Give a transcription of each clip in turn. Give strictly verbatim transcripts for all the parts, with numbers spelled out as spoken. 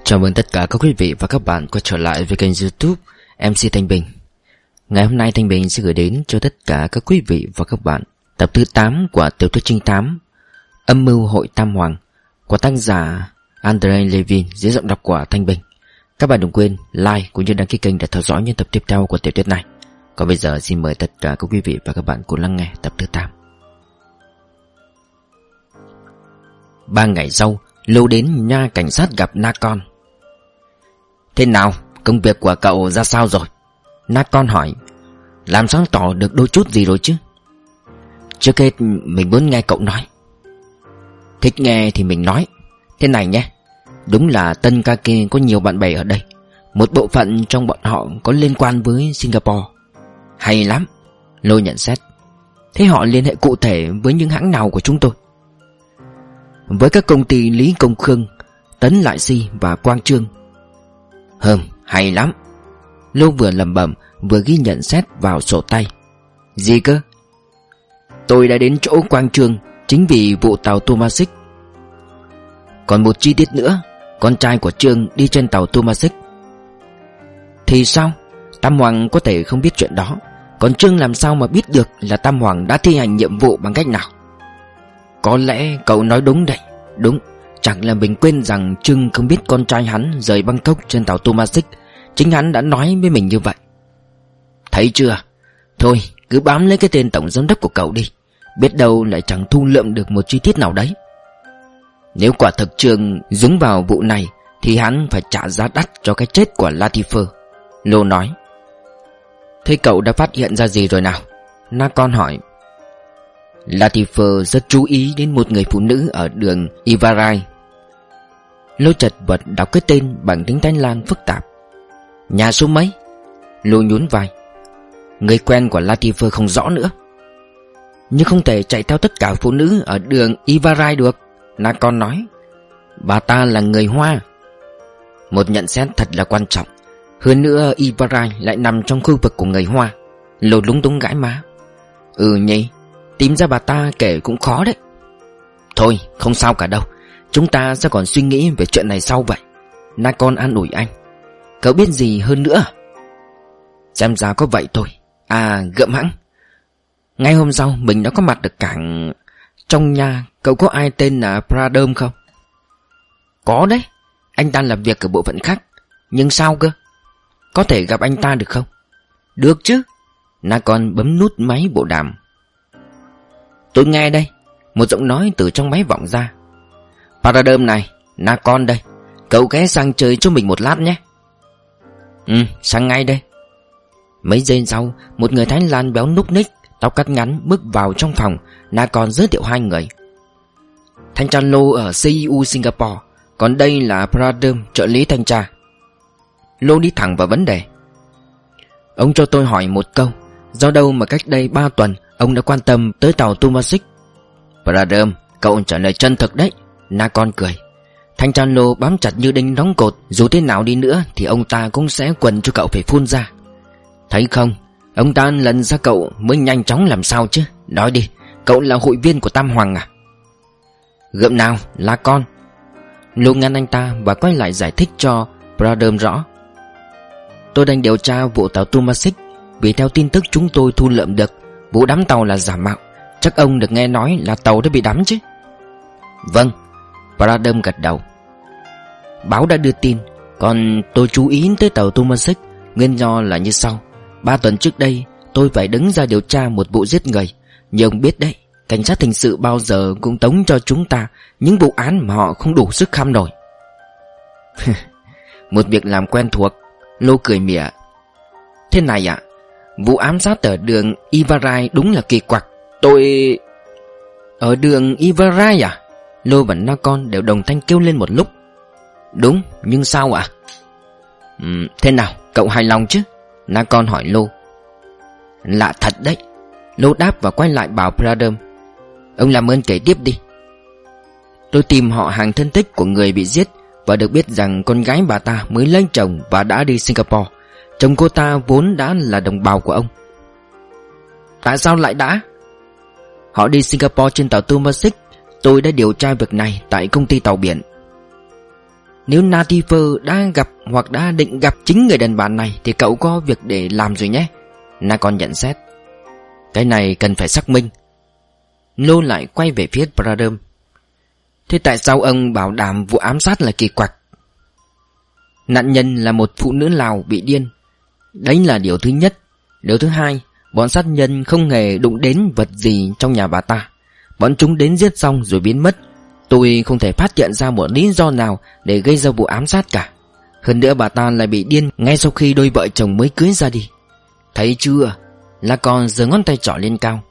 Chào mừng tất cả các quý vị và các bạn quay trở lại với kênh YouTube em xê Thanh Bình. Ngày hôm nay Thanh Bình sẽ gửi đến cho tất cả các quý vị và các bạn tập thứ tám của tiểu thuyết trinh thám Âm mưu hội Tam Hoàng của tác giả Andrei Levin dưới giọng đọc của Thanh Bình. Các bạn đừng quên like cũng như đăng ký kênh để theo dõi những tập tiếp theo của tiểu thuyết này. Còn bây giờ xin mời tất cả các quý vị và các bạn cùng lắng nghe tập thứ tám. Ba ngày sau, Lưu đến nha cảnh sát gặp Nacon. Thế nào, công việc của cậu ra sao rồi? Nacon hỏi. Làm sáng tỏ được đôi chút gì rồi chứ? Trước hết mình muốn nghe cậu nói. Thích nghe thì mình nói. Thế này nhé, đúng là Tân Kake có nhiều bạn bè ở đây. Một bộ phận trong bọn họ có liên quan với Singapore. Hay lắm, Lô nhận xét. Thế họ liên hệ cụ thể với những hãng nào của chúng tôi? Với các công ty Lý Công Khương, Tấn Lại Si và Quang Trương. Hừm, hay lắm. Lô vừa lẩm bẩm vừa ghi nhận xét vào sổ tay. Gì cơ? Tôi đã đến chỗ Quang Trương chính vì vụ tàu Tomasic. Còn một chi tiết nữa, con trai của Trương đi trên tàu Tomasic. Thì sao? Tam Hoàng có thể không biết chuyện đó. Còn Trương làm sao mà biết được là Tam Hoàng đã thi hành nhiệm vụ bằng cách nào? Có lẽ cậu nói đúng đấy. Đúng, chẳng là mình quên rằng Trương không biết con trai hắn rời Bangkok trên tàu Tomasic. Chính hắn đã nói với mình như vậy. Thấy chưa? Thôi, cứ bám lấy cái tên tổng giám đốc của cậu đi. Biết đâu lại chẳng thu lượm được một chi tiết nào đấy. Nếu quả thực Trương dúng vào vụ này thì hắn phải trả giá đắt cho cái chết của Latifer, Lô nói. Thế cậu đã phát hiện ra gì rồi nào? Nacon hỏi. Latifer rất chú ý đến một người phụ nữ ở đường Ivarai. Lô chật vật đọc cái tên bằng tiếng Thái Lan phức tạp. Nhà số mấy? Lô nhún vai. Người quen của Latifer không rõ nữa. Nhưng không thể chạy theo tất cả phụ nữ ở đường Ivarai được, Nacon nói. Bà ta là người Hoa. Một nhận xét thật là quan trọng. Hơn nữa Ivarai lại nằm trong khu vực của người Hoa. Lô lúng túng gãi má. Ừ nhỉ, tìm ra bà ta kể cũng khó đấy. Thôi không sao cả đâu, chúng ta sẽ còn suy nghĩ về chuyện này sau vậy, Nacon an ủi anh. Cậu biết gì hơn nữa? Xem ra có vậy thôi. À gượm hãng. Ngay hôm sau mình đã có mặt được cảng. Trong nhà cậu có ai tên là Pradom không? Có đấy, anh ta làm việc ở bộ phận khác. Nhưng sao cơ? Có thể gặp anh ta được không? Được chứ. Nacon bấm nút máy bộ đàm. Tôi nghe đây. Một giọng nói từ trong máy vọng ra. Pradom này, Nacon đây. Cậu ghé sang chơi cho mình một lát nhé. Ừ, sang ngay đây. Mấy giây sau, một người Thái Lan béo núc ních, tóc cắt ngắn bước vào trong phòng. Nacon giới thiệu hai người. Thanh tra Lô ở xê i u Singapore, còn đây là Pradom, trợ lý thanh tra. Lô đi thẳng vào vấn đề. Ông cho tôi hỏi một câu. Do đâu mà cách đây ba tuần ông đã quan tâm tới tàu Tomasic? Pradom, cậu trả lời chân thực đấy, Nacon cười. Thanh tra Lô bám chặt như đinh đóng cột. Dù thế nào đi nữa thì ông ta cũng sẽ quần cho cậu phải phun ra. Thấy không, ông ta lần ra cậu mới nhanh chóng làm sao chứ. Nói đi, cậu là hội viên của Tam Hoàng à? Gượm nào, là con. Lô ngăn anh ta và quay lại giải thích cho Pradom rõ. Tôi đang điều tra vụ tàu Tomasic. Vì theo tin tức chúng tôi thu lượm được, vụ đắm tàu là giả mạo. Chắc ông được nghe nói là tàu đã bị đắm chứ? Vâng, Pradom gật đầu. Báo đã đưa tin. Còn tôi chú ý tới tàu Tomasic. Nguyên do là như sau. Ba tuần trước đây tôi phải đứng ra điều tra một vụ giết người. Nhưng ông biết đấy, cảnh sát hình sự bao giờ cũng tống cho chúng ta những vụ án mà họ không đủ sức kham nổi. Một việc làm quen thuộc, Lô cười mỉa. Thế này ạ, vụ ám sát ở đường Ivarai đúng là kỳ quặc. Tôi... Ở đường Ivarai à? Lô và Nacon đều đồng thanh kêu lên một lúc. Đúng, nhưng sao ạ? Ừ, thế nào, cậu hài lòng chứ? Nacon hỏi Lô. Lạ thật đấy, Lô đáp và quay lại bảo Pradom. Ông làm ơn kể tiếp đi. Tôi tìm họ hàng thân thích của người bị giết và được biết rằng con gái bà ta mới lấy chồng và đã đi Singapore. Chồng cô ta vốn đã là đồng bào của ông. Tại sao lại đã? Họ đi Singapore trên tàu Tomasic. Tôi đã điều tra việc này tại công ty tàu biển. Nếu Natifer đã gặp hoặc đã định gặp chính người đàn bà này thì cậu có việc để làm rồi nhé, Nakon nhận xét. Cái này cần phải xác minh. Lô lại quay về phía Pradam. Thế tại sao ông bảo đảm vụ ám sát là kỳ quặc? Nạn nhân là một phụ nữ Lào bị điên. Đấy là điều thứ nhất. Điều thứ hai, bọn sát nhân không hề đụng đến vật gì trong nhà bà ta. Bọn chúng đến giết xong rồi biến mất. Tôi không thể phát hiện ra một lý do nào để gây ra vụ ám sát cả. Hơn nữa bà ta lại bị điên ngay sau khi đôi vợ chồng mới cưới ra đi. Thấy chưa? Nakon giơ ngón tay trỏ lên cao.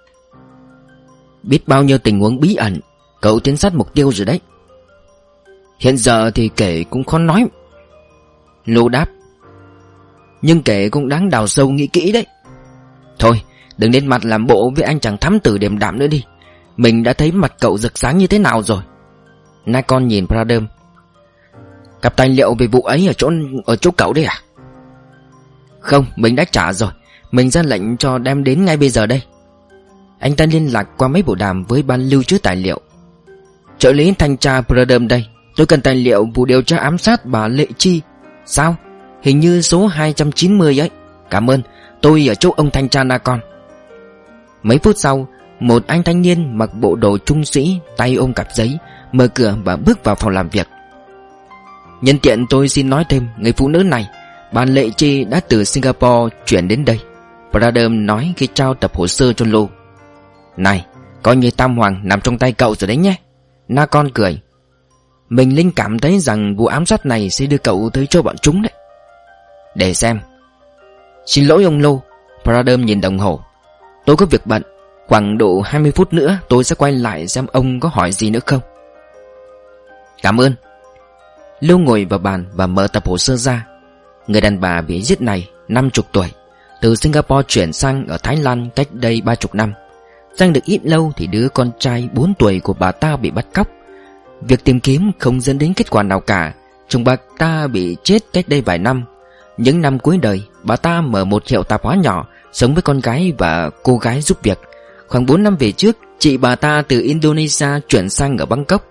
Biết bao nhiêu tình huống bí ẩn, cậu tiến sát mục tiêu rồi đấy. Hiện giờ thì kể cũng khó nói, Lô đáp. Nhưng kể cũng đáng đào sâu nghĩ kỹ đấy. Thôi, đừng đến mặt làm bộ với anh chàng thám tử điềm đạm nữa đi. Mình đã thấy mặt cậu rực sáng như thế nào rồi. Nakon nhìn Pradam. Cặp tài liệu về vụ ấy ở chỗ ở chỗ cậu đấy à? Không, mình đã trả rồi. Mình ra lệnh cho đem đến ngay bây giờ đây. Anh ta liên lạc qua mấy bộ đàm với ban lưu trữ tài liệu. Trợ lý thanh tra Pradam đây. Tôi cần tài liệu vụ điều tra ám sát bà Lệ Chi. Sao? Hình như số hai trăm chín mươi ấy. Cảm ơn, tôi ở chỗ ông thanh tra Nakon. Mấy phút sau, một anh thanh niên mặc bộ đồ trung sĩ, tay ôm cặp giấy, mở cửa và bước vào phòng làm việc. Nhân tiện tôi xin nói thêm, người phụ nữ này, bà Lệ Chi đã từ Singapore chuyển đến đây, Pradam nói khi trao tập hồ sơ cho Lô. Này, coi như tam hoàng nằm trong tay cậu rồi đấy nhé. Nakon cười. Mình linh cảm thấy rằng vụ ám sát này sẽ đưa cậu tới cho bọn chúng đấy. Để xem. Xin lỗi ông Lô, Pradam nhìn đồng hồ. Tôi có việc bận, khoảng độ hai mươi phút nữa tôi sẽ quay lại xem ông có hỏi gì nữa không. Cảm ơn. Lô ngồi vào bàn và mở tập hồ sơ ra. Người đàn bà bị giết này năm chục tuổi, từ Singapore chuyển sang ở Thái Lan cách đây ba chục năm. Sang được ít lâu thì đứa con trai bốn tuổi của bà ta bị bắt cóc. Việc tìm kiếm không dẫn đến kết quả nào cả. Chồng bà ta bị chết cách đây vài năm. Những năm cuối đời, bà ta mở một hiệu tạp hóa nhỏ, sống với con gái và cô gái giúp việc. Khoảng bốn năm về trước, chị bà ta từ Indonesia chuyển sang ở Bangkok.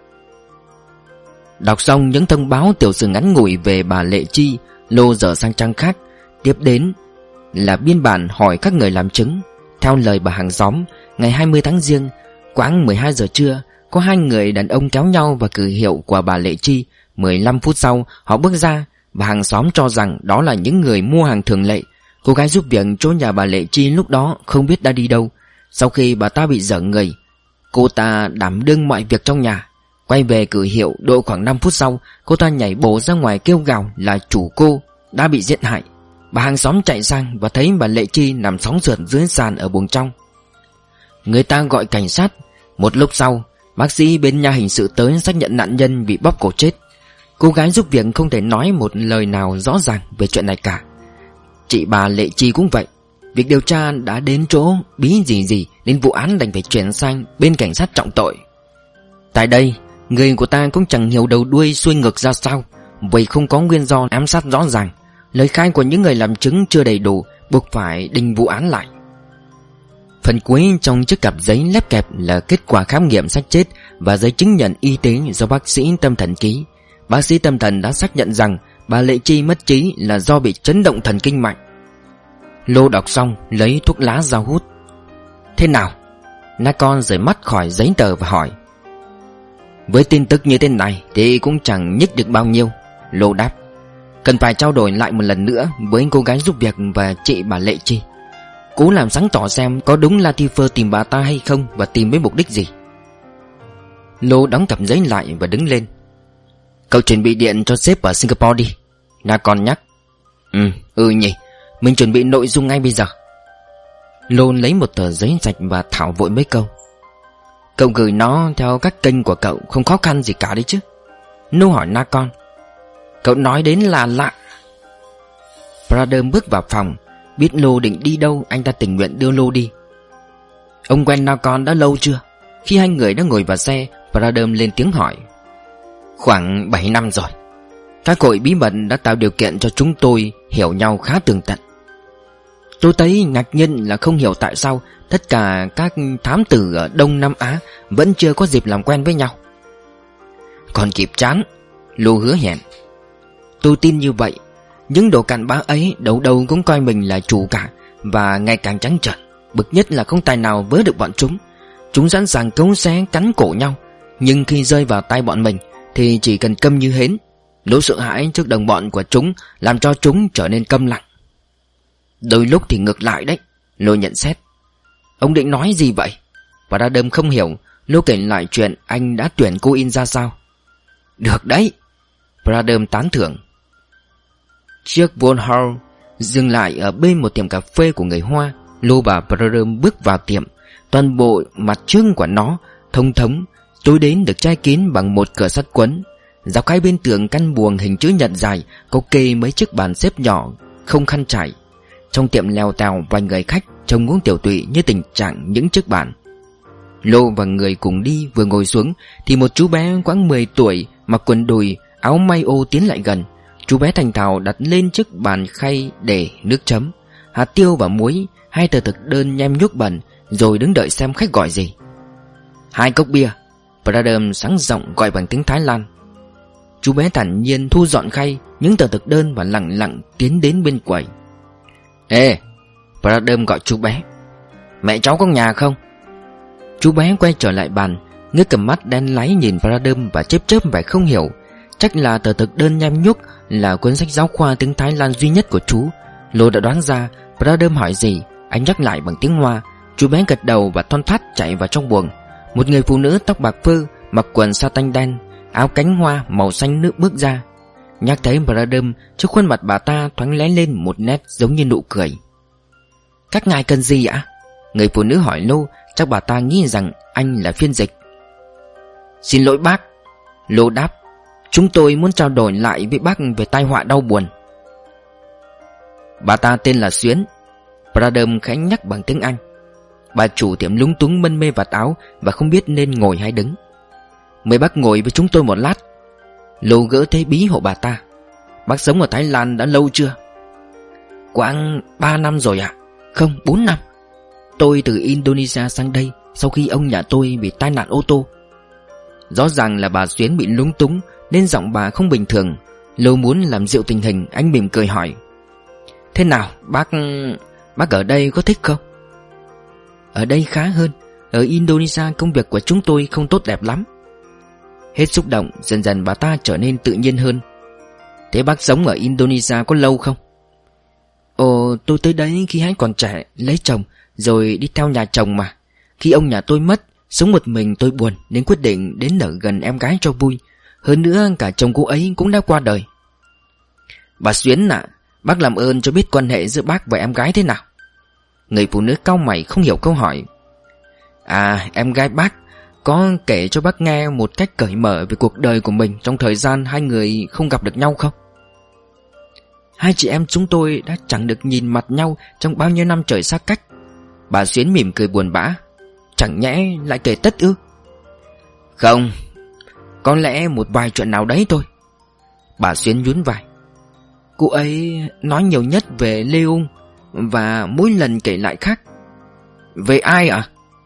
Đọc xong những thông báo tiểu sử ngắn ngủi về bà Lệ Chi, Lô dở sang trang khác. Tiếp đến là biên bản hỏi các người làm chứng. Theo lời bà hàng xóm, ngày hai mươi tháng Giêng, khoảng mười hai giờ trưa, có hai người đàn ông kéo nhau vào cửa hiệu của bà Lệ Chi. Mười lăm phút sau, họ bước ra. Bà hàng xóm cho rằng đó là những người mua hàng thường lệ. Cô gái giúp việc chỗ nhà bà Lệ Chi lúc đó không biết đã đi đâu. Sau khi bà ta bị dở người, cô ta đảm đương mọi việc trong nhà. Quay về cửa hiệu độ khoảng năm phút sau, cô ta nhảy bổ ra ngoài kêu gào là chủ cô đã bị giết hại. Bà hàng xóm chạy sang và thấy bà Lệ Chi nằm sóng sượt dưới sàn ở buồng trong. Người ta gọi cảnh sát. Một lúc sau, bác sĩ bên nhà hình sự tới xác nhận nạn nhân bị bóp cổ chết. Cô gái giúp việc không thể nói một lời nào rõ ràng về chuyện này cả. Chị bà Lệ Chi cũng vậy. Việc điều tra đã đến chỗ bí gì gì nên vụ án đành phải chuyển sang bên cảnh sát trọng tội. Tại đây, người của ta cũng chẳng hiểu đầu đuôi xuôi ngược ra sao, vậy không có nguyên do ám sát rõ ràng. Lời khai của những người làm chứng chưa đầy đủ, buộc phải đình vụ án lại. Phần cuối trong chiếc cặp giấy lép kẹp là kết quả khám nghiệm xác chết và giấy chứng nhận y tế do bác sĩ tâm thần ký. Bác sĩ tâm thần đã xác nhận rằng bà Lệ Chi mất trí là do bị chấn động thần kinh mạnh. Lô đọc xong lấy thuốc lá ra hút. Thế nào? Nakon rời mắt khỏi giấy tờ và hỏi. Với tin tức như thế này thì cũng chẳng nhích được bao nhiêu, Lô đáp. Cần phải trao đổi lại một lần nữa với cô gái giúp việc và chị bà Lệ Chi. Cố làm sáng tỏ xem có đúng Latifer tìm bà ta hay không và tìm với mục đích gì. Lô đóng cặp giấy lại và đứng lên. Cậu chuẩn bị điện cho sếp ở Singapore đi, Nakon nhắc. Ừ, ừ nhỉ, mình chuẩn bị nội dung ngay bây giờ. Lô lấy một tờ giấy sạch và thảo vội mấy câu. Cậu gửi nó theo các kênh của cậu không khó khăn gì cả đấy chứ? Nô hỏi Nakon. Cậu nói đến là lạ. Pradam bước vào phòng. Biết Lô định đi đâu, anh ta tình nguyện đưa Lô đi. Ông quen Nakon đã lâu chưa? Khi hai người đã ngồi vào xe, Pradam lên tiếng hỏi. Khoảng bảy năm rồi. Các hội bí mật đã tạo điều kiện cho chúng tôi hiểu nhau khá tường tận. Tôi thấy ngạc nhiên là không hiểu tại sao tất cả các thám tử ở Đông Nam Á vẫn chưa có dịp làm quen với nhau. Còn kịp chán, Lô hứa hẹn. Tôi tin như vậy. Những đồ cặn bã ấy đầu đầu cũng coi mình là chủ cả, và ngày càng trắng trợn. Bực nhất là không tài nào vớ được bọn chúng. Chúng sẵn sàng cấu xé cắn cổ nhau, nhưng khi rơi vào tay bọn mình thì chỉ cần câm như hến. Nỗi sợ hãi trước đồng bọn của chúng làm cho chúng trở nên câm lặng. Đôi lúc thì ngược lại đấy, Lô nhận xét. Ông định nói gì vậy? Và Đa Đâm không hiểu. Lô kể lại chuyện anh đã tuyển cô In ra sao. Được đấy, Pradam tán thưởng. Chiếc Volhard dừng lại ở bên một tiệm cà phê của người Hoa. Lô và Pradam bước vào tiệm. Toàn bộ mặt trước của nó thông thống, tối đến được che kín bằng một cửa sắt quấn. Dọc hai bên tường căn buồng hình chữ nhật dài có kê mấy chiếc bàn xếp nhỏ không khăn trải. Trong tiệm lèo tèo vài người khách trông uống tiểu tụy như tình trạng những chiếc bàn. Lô và người cùng đi vừa ngồi xuống thì một chú bé khoảng mười tuổi mặc quần đùi áo may ô tiến lại gần. Chú bé thành thạo đặt lên chiếc bàn khay để nước chấm, hạt tiêu và muối, hai tờ thực đơn nhem nhuốc bẩn, rồi đứng đợi xem khách gọi gì. Hai cốc bia, Pradam sáng giọng gọi bằng tiếng Thái Lan. Chú bé thản nhiên thu dọn khay, những tờ thực đơn và lặng lặng tiến đến bên quầy. Ê, Pradam gọi chú bé. Mẹ cháu có nhà không? Chú bé quay trở lại bàn, ngước cầm mắt đen láy nhìn Pradam và chớp chớp vẻ không hiểu. Chắc là tờ thực đơn nhem nhuốc là cuốn sách giáo khoa tiếng Thái Lan duy nhất của chú. Lô đã đoán ra Pradam hỏi gì, anh nhắc lại bằng tiếng Hoa. Chú bé gật đầu và thon thắt chạy vào trong buồng. Một người phụ nữ tóc bạc phơ, mặc quần sa tanh đen, áo cánh hoa màu xanh nước bước ra. Nhắc thấy Pradam, trước khuôn mặt bà ta thoáng lóe lên một nét giống như nụ cười. Các ngài cần gì ạ? Người phụ nữ hỏi Lô. Chắc bà ta nghĩ rằng anh là phiên dịch. Xin lỗi bác, Lô đáp. Chúng tôi muốn trao đổi lại với bác về tai họa đau buồn. Bà ta tên là Xuyến, Pradam khẽ nhắc bằng tiếng Anh. Bà chủ tiệm lúng túng mân mê vạt áo và không biết nên ngồi hay đứng. Mời bác ngồi với chúng tôi một lát. Lô gỡ thế bí hộ bà ta. Bác sống ở Thái Lan đã lâu chưa? Khoảng ba năm rồi ạ. Không, bốn năm. Tôi từ Indonesia sang đây sau khi ông nhà tôi bị tai nạn ô tô. Rõ ràng là bà Xuyến bị lúng túng nên giọng bà không bình thường. Lô muốn làm dịu tình hình, anh mỉm cười hỏi. Thế nào, bác... bác ở đây có thích không? Ở đây khá hơn. Ở Indonesia công việc của chúng tôi không tốt đẹp lắm. Hết xúc động, dần dần bà ta trở nên tự nhiên hơn. Thế bác sống ở Indonesia có lâu không? Ồ, tôi tới đấy khi hắn còn trẻ, lấy chồng, rồi đi theo nhà chồng mà. Khi ông nhà tôi mất, sống một mình tôi buồn nên quyết định đến ở gần em gái cho vui. Hơn nữa cả chồng cô ấy cũng đã qua đời. Bà Xuyến ạ, à, bác làm ơn cho biết quan hệ giữa bác và em gái thế nào? Người phụ nữ cau mày không hiểu câu hỏi. À, em gái bác có kể cho bác nghe một cách cởi mở về cuộc đời của mình trong thời gian hai người không gặp được nhau không? Hai chị em chúng tôi đã chẳng được nhìn mặt nhau trong bao nhiêu năm trời xa cách. Bà Xuyến mỉm cười buồn bã. Chẳng nhẽ lại kể tất ư? Không, có lẽ một vài chuyện nào đấy thôi. Bà Xuyến nhún vai. Cô ấy nói nhiều nhất về Lê Ung, và mỗi lần kể lại khác. Về ai ạ? À?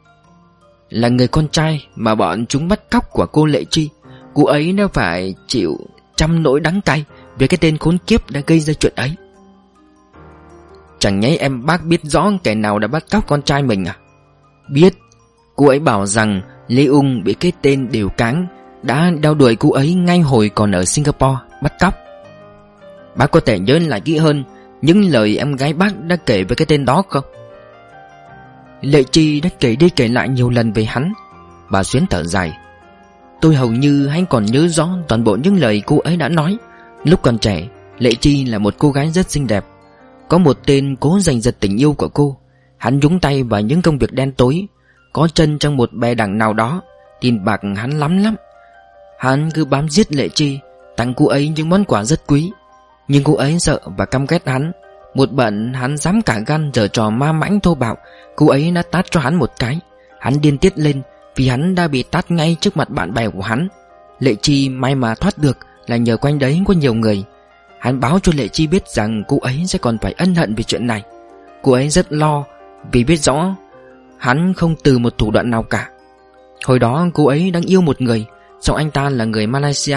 Là người con trai mà bọn chúng bắt cóc của cô Lệ Chi. Cô ấy đã phải chịu trăm nỗi đắng cay vì cái tên khốn kiếp đã gây ra chuyện ấy. Chẳng nhẽ em bác biết rõ kẻ nào đã bắt cóc con trai mình à? Biết. Cô ấy bảo rằng Lê Ung bị cái tên Đều Cáng đã đeo đuổi cô ấy ngay hồi còn ở Singapore bắt cóc. Bác có thể nhớ lại kỹ hơn những lời em gái bác đã kể về cái tên đó không? Lệ Chi đã kể đi kể lại nhiều lần về hắn. Bà Xuyến thở dài. Tôi hầu như hay còn nhớ rõ toàn bộ những lời cô ấy đã nói. Lúc còn trẻ, Lệ Chi là một cô gái rất xinh đẹp. Có một tên cố giành giật tình yêu của cô. Hắn nhúng tay vào những công việc đen tối, có chân trong một bè đảng nào đó. Tiền bạc hắn lắm lắm. Hắn cứ bám giết Lệ Chi, tặng cô ấy những món quà rất quý. Nhưng cô ấy sợ và căm ghét hắn. Một bận hắn dám cả gan giở trò ma mãnh thô bạo. Cô ấy đã tát cho hắn một cái. Hắn điên tiết lên vì hắn đã bị tát ngay trước mặt bạn bè của hắn. Lệ Chi may mà thoát được là nhờ quanh đấy có nhiều người. Hắn báo cho Lệ Chi biết rằng cô ấy sẽ còn phải ân hận vì chuyện này. Cô ấy rất lo vì biết rõ hắn không từ một thủ đoạn nào cả. Hồi đó cô ấy đang yêu một người, song anh ta là người Malaysia.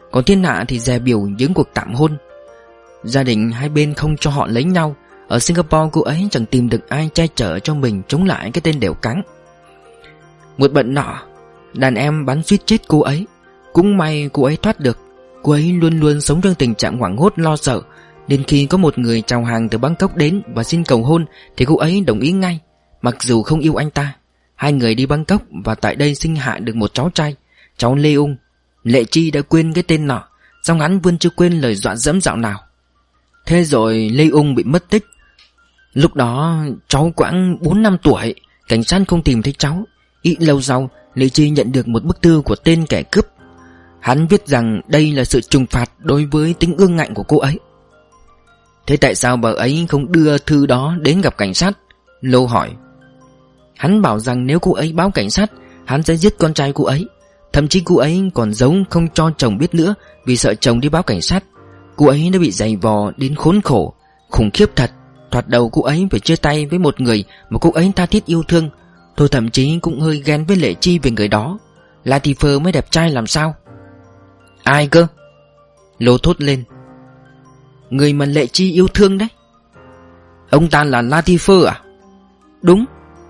Còn thiên hạ thì dè biểu những cuộc tạm hôn. Gia đình hai bên không cho họ lấy nhau. Ở Singapore cô ấy chẳng tìm được ai che chở cho mình chống lại cái tên đẻo cắn. Một bận nọ, đàn em bắn suýt chết cô ấy. Cũng may cô ấy thoát được. Cô ấy luôn luôn sống trong tình trạng hoảng hốt lo sợ. Đến khi có một người chào hàng từ Bangkok đến và xin cầu hôn thì cô ấy đồng ý ngay, mặc dù không yêu anh ta. Hai người đi Bangkok và tại đây sinh hạ được một cháu trai, cháu Lê Ung. Lệ Chi đã quên cái tên nọ, song hắn vẫn chưa quên lời dọa dẫm dạo nào. Thế rồi Lê Ung bị mất tích. Lúc đó cháu khoảng bốn năm tuổi. Cảnh sát không tìm thấy cháu. Ít lâu sau, Lệ Chi nhận được một bức thư của tên kẻ cướp. Hắn viết rằng đây là sự trừng phạt đối với tính ương ngạnh của cô ấy. Thế tại sao bà ấy không đưa thư đó đến gặp cảnh sát? Lô hỏi. Hắn bảo rằng nếu cô ấy báo cảnh sát, hắn sẽ giết con trai cô ấy. Thậm chí cô ấy còn giấu không cho chồng biết nữa, vì sợ chồng đi báo cảnh sát. Cô ấy đã bị giày vò đến khốn khổ. Khủng khiếp thật. Thoạt đầu cô ấy phải chia tay với một người mà cô ấy tha thiết yêu thương. Tôi thậm chí cũng hơi ghen với Lệ Chi về người đó. Latifer mới đẹp trai làm sao? Ai cơ? Lô thốt lên. Người mà Lệ Chi yêu thương đấy. Ông ta là Latifer à? Đúng.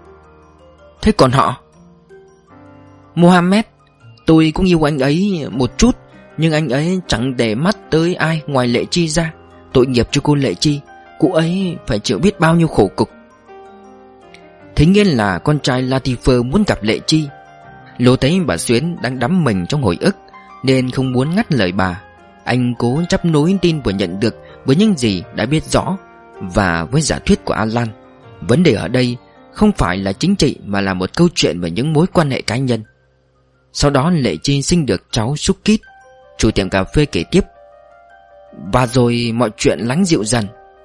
Thế còn họ? Mohammed. Tôi cũng yêu anh ấy một chút, nhưng anh ấy chẳng để mắt tới ai ngoài Lệ Chi ra. Tội nghiệp cho cô Lệ Chi. Cô ấy phải chịu biết bao nhiêu khổ cực. Thế nhiên là con trai Latifer muốn gặp Lệ Chi. Lô thấy bà Xuyến đang đắm mình trong hồi ức nên không muốn ngắt lời bà. Anh cố chấp nối tin vừa nhận được với những gì đã biết rõ và với giả thuyết của Alan. Vấn đề ở đây không phải là chính trị mà là một câu chuyện về những mối quan hệ cá nhân. Sau đó Lệ Chi sinh được cháu Sukit. Chủ tiệm cà phê kể tiếp. Và rồi mọi chuyện lắng dịu dần.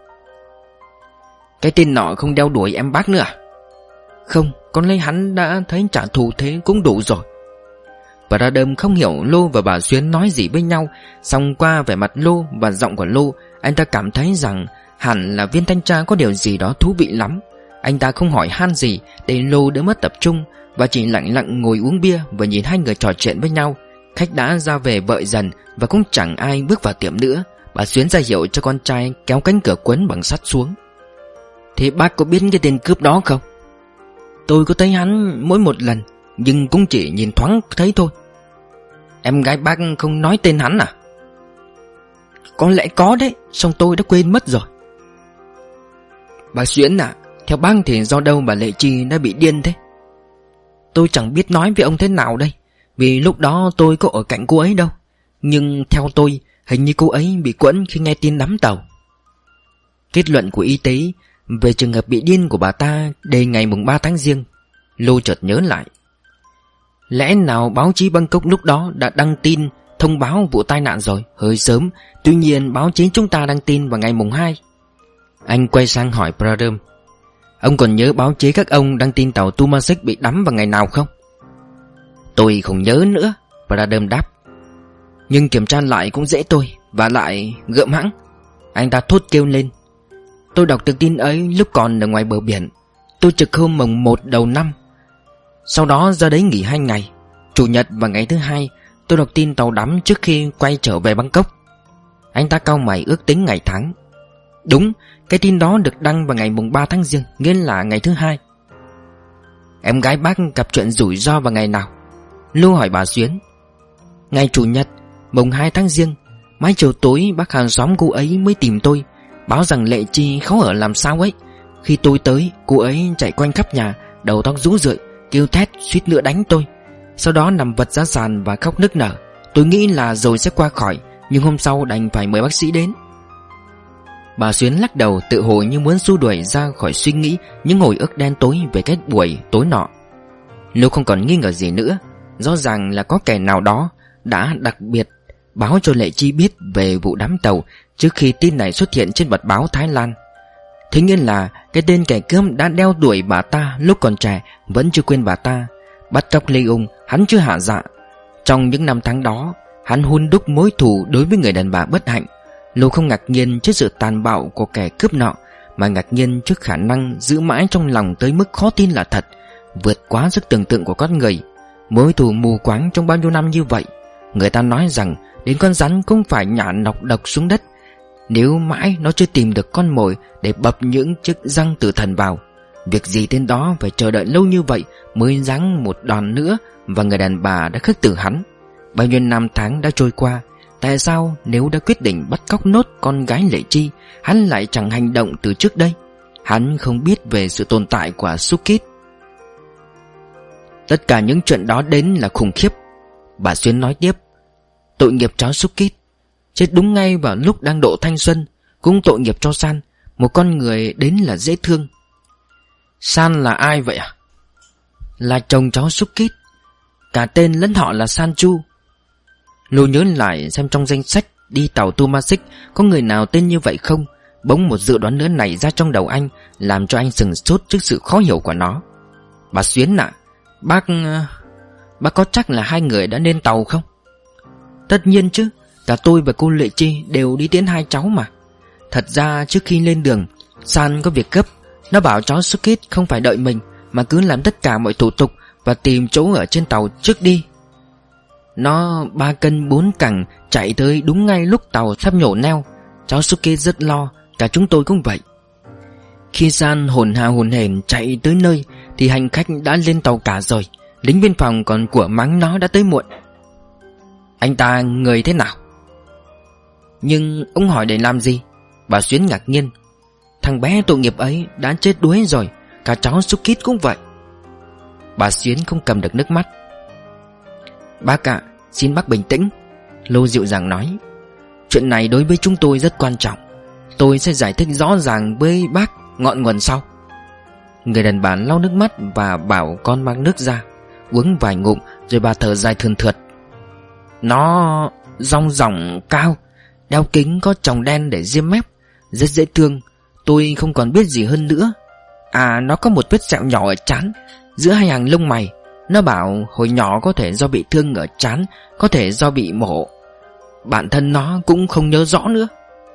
Cái tên nọ không đeo đuổi em bác nữa à? Không, con lấy hắn đã thấy trả thù thế cũng đủ rồi. Pradam không hiểu Lô và bà Xuyến nói gì với nhau, song qua vẻ mặt Lô và giọng của Lô, anh ta cảm thấy rằng hẳn là viên thanh tra có điều gì đó thú vị lắm. Anh ta không hỏi han gì để Lô đỡ mất tập trung, và chỉ lặng lặng ngồi uống bia và nhìn hai người trò chuyện với nhau. Khách đã ra về vợi dần và cũng chẳng ai bước vào tiệm nữa. Bà Xuyến ra hiệu cho con trai kéo cánh cửa quấn bằng sắt xuống. Thế bác có biết cái tên cướp đó không? Tôi có thấy hắn mỗi một lần, nhưng cũng chỉ nhìn thoáng thấy thôi. Em gái bác không nói tên hắn à? Có lẽ có đấy, song tôi đã quên mất rồi. Bà Xuyến à, theo bác thì do đâu bà Lệ Chi đã bị điên thế? Tôi chẳng biết nói với ông thế nào đây, vì lúc đó tôi có ở cạnh cô ấy đâu. Nhưng theo tôi, hình như cô ấy bị quẫn khi nghe tin đắm tàu. Kết luận của y tế về trường hợp bị điên của bà ta đề ngày mùng ba tháng Giêng. Lô chợt nhớ lại. Lẽ nào báo chí Bangkok lúc đó đã đăng tin thông báo vụ tai nạn rồi, hơi sớm. Tuy nhiên báo chí chúng ta đăng tin vào ngày mùng hai. Anh quay sang hỏi Pradam. Ông còn nhớ báo chí các ông đăng tin tàu Temasek bị đắm vào ngày nào không? Tôi không nhớ nữa, Pradam đáp. Nhưng kiểm tra lại cũng dễ thôi. Và lại gợm hãng. Anh ta thốt kêu lên. Tôi đọc được tin ấy lúc còn ở ngoài bờ biển. Tôi trực hôm mồng một đầu năm. Sau đó ra đấy nghỉ hai ngày. Chủ nhật và ngày thứ hai tôi đọc tin tàu đắm trước khi quay trở về Bangkok. Anh ta cau mày ước tính ngày tháng. Đúng, cái tin đó được đăng vào ngày mùng ba tháng Giêng, nghĩa là ngày thứ hai. Em gái bác gặp chuyện rủi ro vào ngày nào? Lưu hỏi bà Xuyến. Ngày chủ nhật, mùng hai tháng Giêng. Mãi chiều tối bác hàng xóm cô ấy mới tìm tôi, báo rằng Lệ Chi khó ở làm sao ấy. Khi tôi tới, cô ấy chạy quanh khắp nhà, đầu tóc rũ rượi, kêu thét suýt nữa đánh tôi. Sau đó nằm vật ra sàn và khóc nức nở. Tôi nghĩ là rồi sẽ qua khỏi, nhưng hôm sau đành phải mời bác sĩ đến. Bà Xuyến lắc đầu tự hồ như muốn xua đuổi ra khỏi suy nghĩ những hồi ức đen tối về cái buổi tối nọ. Nếu không còn nghi ngờ gì nữa, rõ ràng là có kẻ nào đó đã đặc biệt báo cho Lệ Chi biết về vụ đắm tàu trước khi tin này xuất hiện trên mặt báo Thái Lan. Thế nhiên là cái tên kẻ cướp đã đeo đuổi bà ta lúc còn trẻ vẫn chưa quên bà ta. Bắt cóc Lê Ung, hắn chưa hạ dạ. Trong những năm tháng đó, hắn hun đúc mối thù đối với người đàn bà bất hạnh. Lô không ngạc nhiên trước sự tàn bạo của kẻ cướp nọ, mà ngạc nhiên trước khả năng giữ mãi trong lòng tới mức khó tin là thật, vượt quá sức tưởng tượng của con người. Mối thù mù quáng trong bao nhiêu năm như vậy. Người ta nói rằng Đến con rắn cũng phải nhả nọc độc xuống đất. Nếu mãi nó chưa tìm được con mồi để bập những chiếc răng tử thần vào, việc gì tên đó phải chờ đợi lâu như vậy mới giáng một đòn nữa. Và người đàn bà đã khước từ hắn. Bao nhiêu năm tháng đã trôi qua, tại sao nếu đã quyết định bắt cóc nốt con gái Lệ Chi, hắn lại chẳng hành động từ trước đây? Hắn không biết về sự tồn tại của Sukit. Tất cả những chuyện đó đến là khủng khiếp. Bà Xuyến nói tiếp. Tội nghiệp cháu Sukit, chết đúng ngay vào lúc đang độ thanh xuân. Cũng tội nghiệp cho San, một con người đến là dễ thương. San là ai vậy à? Là chồng cháu Sukit, cả tên lẫn họ là Sanchu. Lô nhớ lại xem trong danh sách đi tàu Tumasik có người nào tên như vậy không. Bỗng một dự đoán nữa nảy ra trong đầu anh, làm cho anh sừng sốt trước sự khó hiểu của nó. Bà Xuyến ạ, à, Bác... Bác có chắc là hai người đã lên tàu không? Tất nhiên chứ, cả tôi và cô Lệ Chi đều đi tiễn hai cháu mà. Thật ra trước khi lên đường, San có việc gấp. Nó bảo cháu Sukit không phải đợi mình, mà cứ làm tất cả mọi thủ tục và tìm chỗ ở trên tàu trước đi. Nó ba cân bốn cẳng chạy tới đúng ngay lúc tàu sắp nhổ neo. Cháu Sukit rất lo, cả chúng tôi cũng vậy. Khi San hồn hào hồn hển chạy tới nơi thì hành khách đã lên tàu cả rồi. Lính biên phòng còn của mắng nó đã tới muộn. Anh ta người thế nào? Nhưng ông hỏi để làm gì? Bà Xuyến ngạc nhiên. Thằng bé tội nghiệp ấy đã chết đuối rồi, cả cháu Sukit cũng vậy. Bà Xuyến không cầm được nước mắt. Bác ạ, à, xin bác bình tĩnh. Lô dịu dàng nói. Chuyện này đối với chúng tôi rất quan trọng. Tôi sẽ giải thích rõ ràng với bác ngọn nguồn sau. Người đàn bà lau nước mắt và bảo con mang nước ra. Uống vài ngụm rồi bà thở dài thườn thượt. Nó rong ròng cao, đeo kính có tròng đen để diêm mép, rất dễ thương. Tôi không còn biết gì hơn nữa. À, nó có một vết sẹo nhỏ ở trán, giữa hai hàng lông mày. Nó bảo hồi nhỏ có thể do bị thương ở trán, có thể do bị mổ. Bản thân nó cũng không nhớ rõ nữa.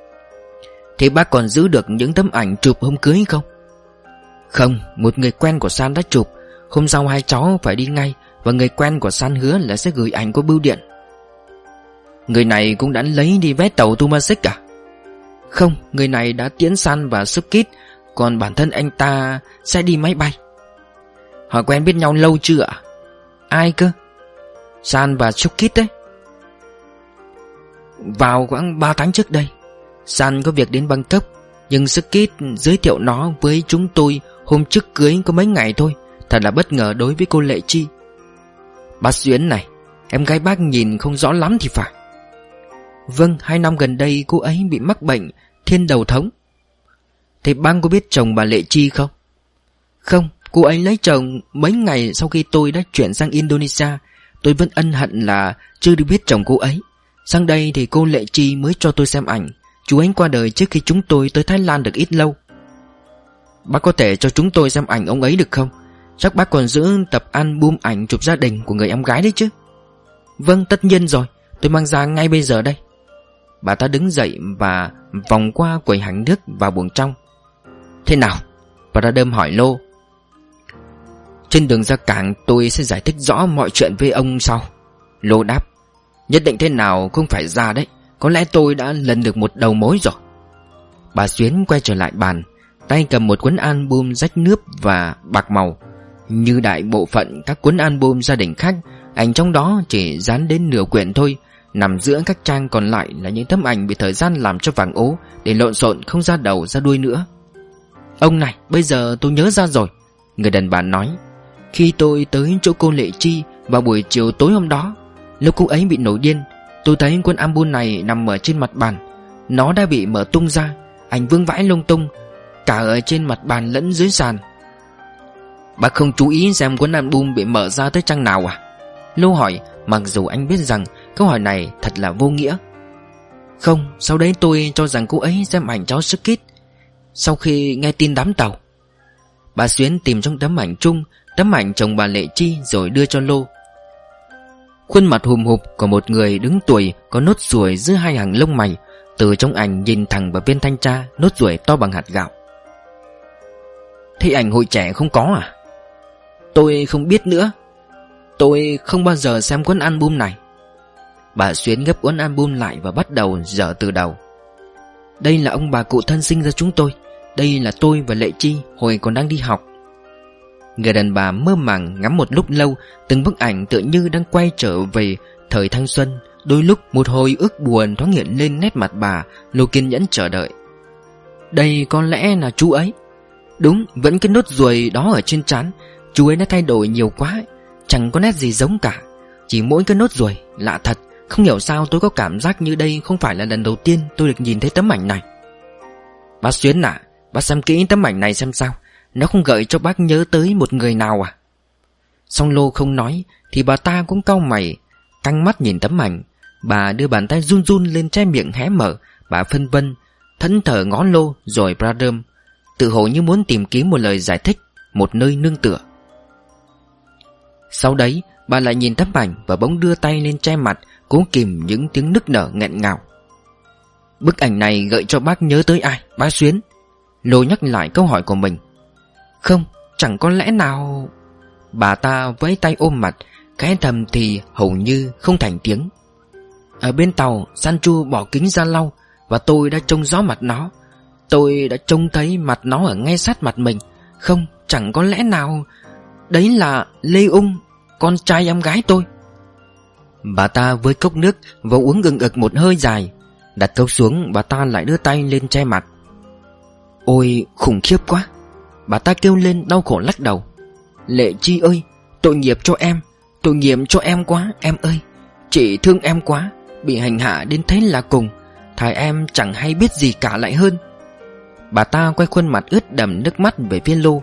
Thế bác còn giữ được những tấm ảnh chụp hôm cưới không? Không, một người quen của San đã chụp. Hôm sau hai cháu phải đi ngay, và người quen của San hứa là sẽ gửi ảnh qua bưu điện. Người này cũng đã lấy đi vé tàu Tumasik à? Không, người này đã tiễn San và Sukit, còn bản thân anh ta sẽ đi máy bay. Họ quen biết nhau lâu chưa ạ? Ai cơ? San và Sukit đấy. Vào khoảng ba tháng trước đây. San có việc đến Bangkok, nhưng Sukit giới thiệu nó với chúng tôi hôm trước cưới có mấy ngày thôi. Thật là bất ngờ đối với cô Lệ Chi. Bác Xuyến này, em gái bác nhìn không rõ lắm thì phải. Vâng, hai năm gần đây cô ấy bị mắc bệnh thiên đầu thống. Thế bác có biết chồng bà Lệ Chi không? Không, cô ấy lấy chồng mấy ngày sau khi tôi đã chuyển sang Indonesia. Tôi vẫn ân hận là chưa được biết chồng cô ấy. Sang đây thì cô Lệ Chi mới cho tôi xem ảnh. Chú ấy qua đời trước khi chúng tôi tới Thái Lan được ít lâu. Bác có thể cho chúng tôi xem ảnh ông ấy được không? Chắc bác còn giữ tập album ảnh chụp gia đình của người em gái đấy chứ? Vâng, tất nhiên rồi, tôi mang ra ngay bây giờ đây. Bà ta đứng dậy và vòng qua quầy hàng nước vào buồng trong. Thế nào? Bà ta đâm hỏi Lô. Trên đường ra cảng tôi sẽ giải thích rõ mọi chuyện với ông sau. Lô đáp. Nhất định thế nào không phải ra đấy. Có lẽ tôi đã lần được một đầu mối rồi. Bà Xuyến quay trở lại bàn, tay cầm một cuốn album rách nướp và bạc màu. Như đại bộ phận các cuốn album gia đình khác, ảnh trong đó chỉ dán đến nửa quyển thôi. Nằm giữa các trang còn lại là những tấm ảnh bị thời gian làm cho vàng ố, để lộn xộn không ra đầu ra đuôi nữa. Ông này, bây giờ tôi nhớ ra rồi, người đàn bà nói. Khi tôi tới chỗ cô Lệ Chi vào buổi chiều tối hôm đó, lúc cô ấy bị nổi điên, tôi thấy cuốn album này nằm ở trên mặt bàn. Nó đã bị mở tung ra, ảnh vương vãi lung tung, cả ở trên mặt bàn lẫn dưới sàn. Bác không chú ý xem cuốn album bị mở ra tới trang nào à? Lô hỏi, mặc dù anh biết rằng câu hỏi này thật là vô nghĩa. Không, sau đấy tôi cho rằng cô ấy xem ảnh cháu Sukit sau khi nghe tin đám tàu. Bà Xuyến tìm trong tấm ảnh chung tấm ảnh chồng bà Lệ Chi rồi đưa cho Lô. Khuôn mặt hùm hụp của một người đứng tuổi có nốt ruồi giữa hai hàng lông mày. Từ trong ảnh nhìn thẳng vào viên thanh tra, nốt ruồi to bằng hạt gạo. Thế ảnh hồi trẻ không có à? Tôi không biết nữa. Tôi không bao giờ xem cuốn album này. Bà Xuyến gấp cuốn album lại và bắt đầu dở từ đầu. Đây là ông bà cụ thân sinh ra chúng tôi. Đây là tôi và Lệ Chi hồi còn đang đi học. Người đàn bà mơ màng ngắm một lúc lâu từng bức ảnh tựa như đang quay trở về thời thanh xuân. Đôi lúc một hồi ước buồn thoáng hiện lên nét mặt bà. Lô kiên nhẫn chờ đợi. Đây có lẽ là chú ấy. Đúng, vẫn cái nốt ruồi đó ở trên trán. Chú ấy đã thay đổi nhiều quá, chẳng có nét gì giống cả. Chỉ mỗi cái nốt ruồi. Lạ thật, không hiểu sao tôi có cảm giác như đây không phải là lần đầu tiên tôi được nhìn thấy tấm ảnh này. Bác Xuyến à, bác xem kỹ tấm ảnh này xem sao. Nó không gợi cho bác nhớ tới một người nào à? Song Lô không nói thì bà ta cũng cau mày, căng mắt nhìn tấm ảnh. Bà đưa bàn tay run run lên che miệng hé mở. Bà phân vân, thẫn thờ ngó Lô rồi Pradam, tự hồ như muốn tìm kiếm một lời giải thích, một nơi nương tựa. Sau đấy bà lại nhìn tấm ảnh và bỗng đưa tay lên che mặt, cố kìm những tiếng nức nở nghẹn ngào. Bức ảnh này gợi cho bác nhớ tới ai, bác Xuyến? Lô nhắc lại câu hỏi của mình. Không, chẳng có lẽ nào... Bà ta với tay ôm mặt, khẽ thầm thì hầu như không thành tiếng. Ở bên tàu, Sanchu bỏ kính ra lau và tôi đã trông rõ mặt nó. Tôi đã trông thấy mặt nó ở ngay sát mặt mình. Không, chẳng có lẽ nào... Đấy là Lê Ung, con trai em gái tôi. Bà ta với cốc nước và uống ừng ực một hơi dài. Đặt cốc xuống, bà ta lại đưa tay lên che mặt. Ôi, khủng khiếp quá. Bà ta kêu lên đau khổ lắc đầu. Lệ Chi ơi, tội nghiệp cho em. Tội nghiệp cho em quá, em ơi. Chị thương em quá. Bị hành hạ đến thế là cùng. Thà em chẳng hay biết gì cả lại hơn. Bà ta quay khuôn mặt ướt đẫm nước mắt về phía Lô.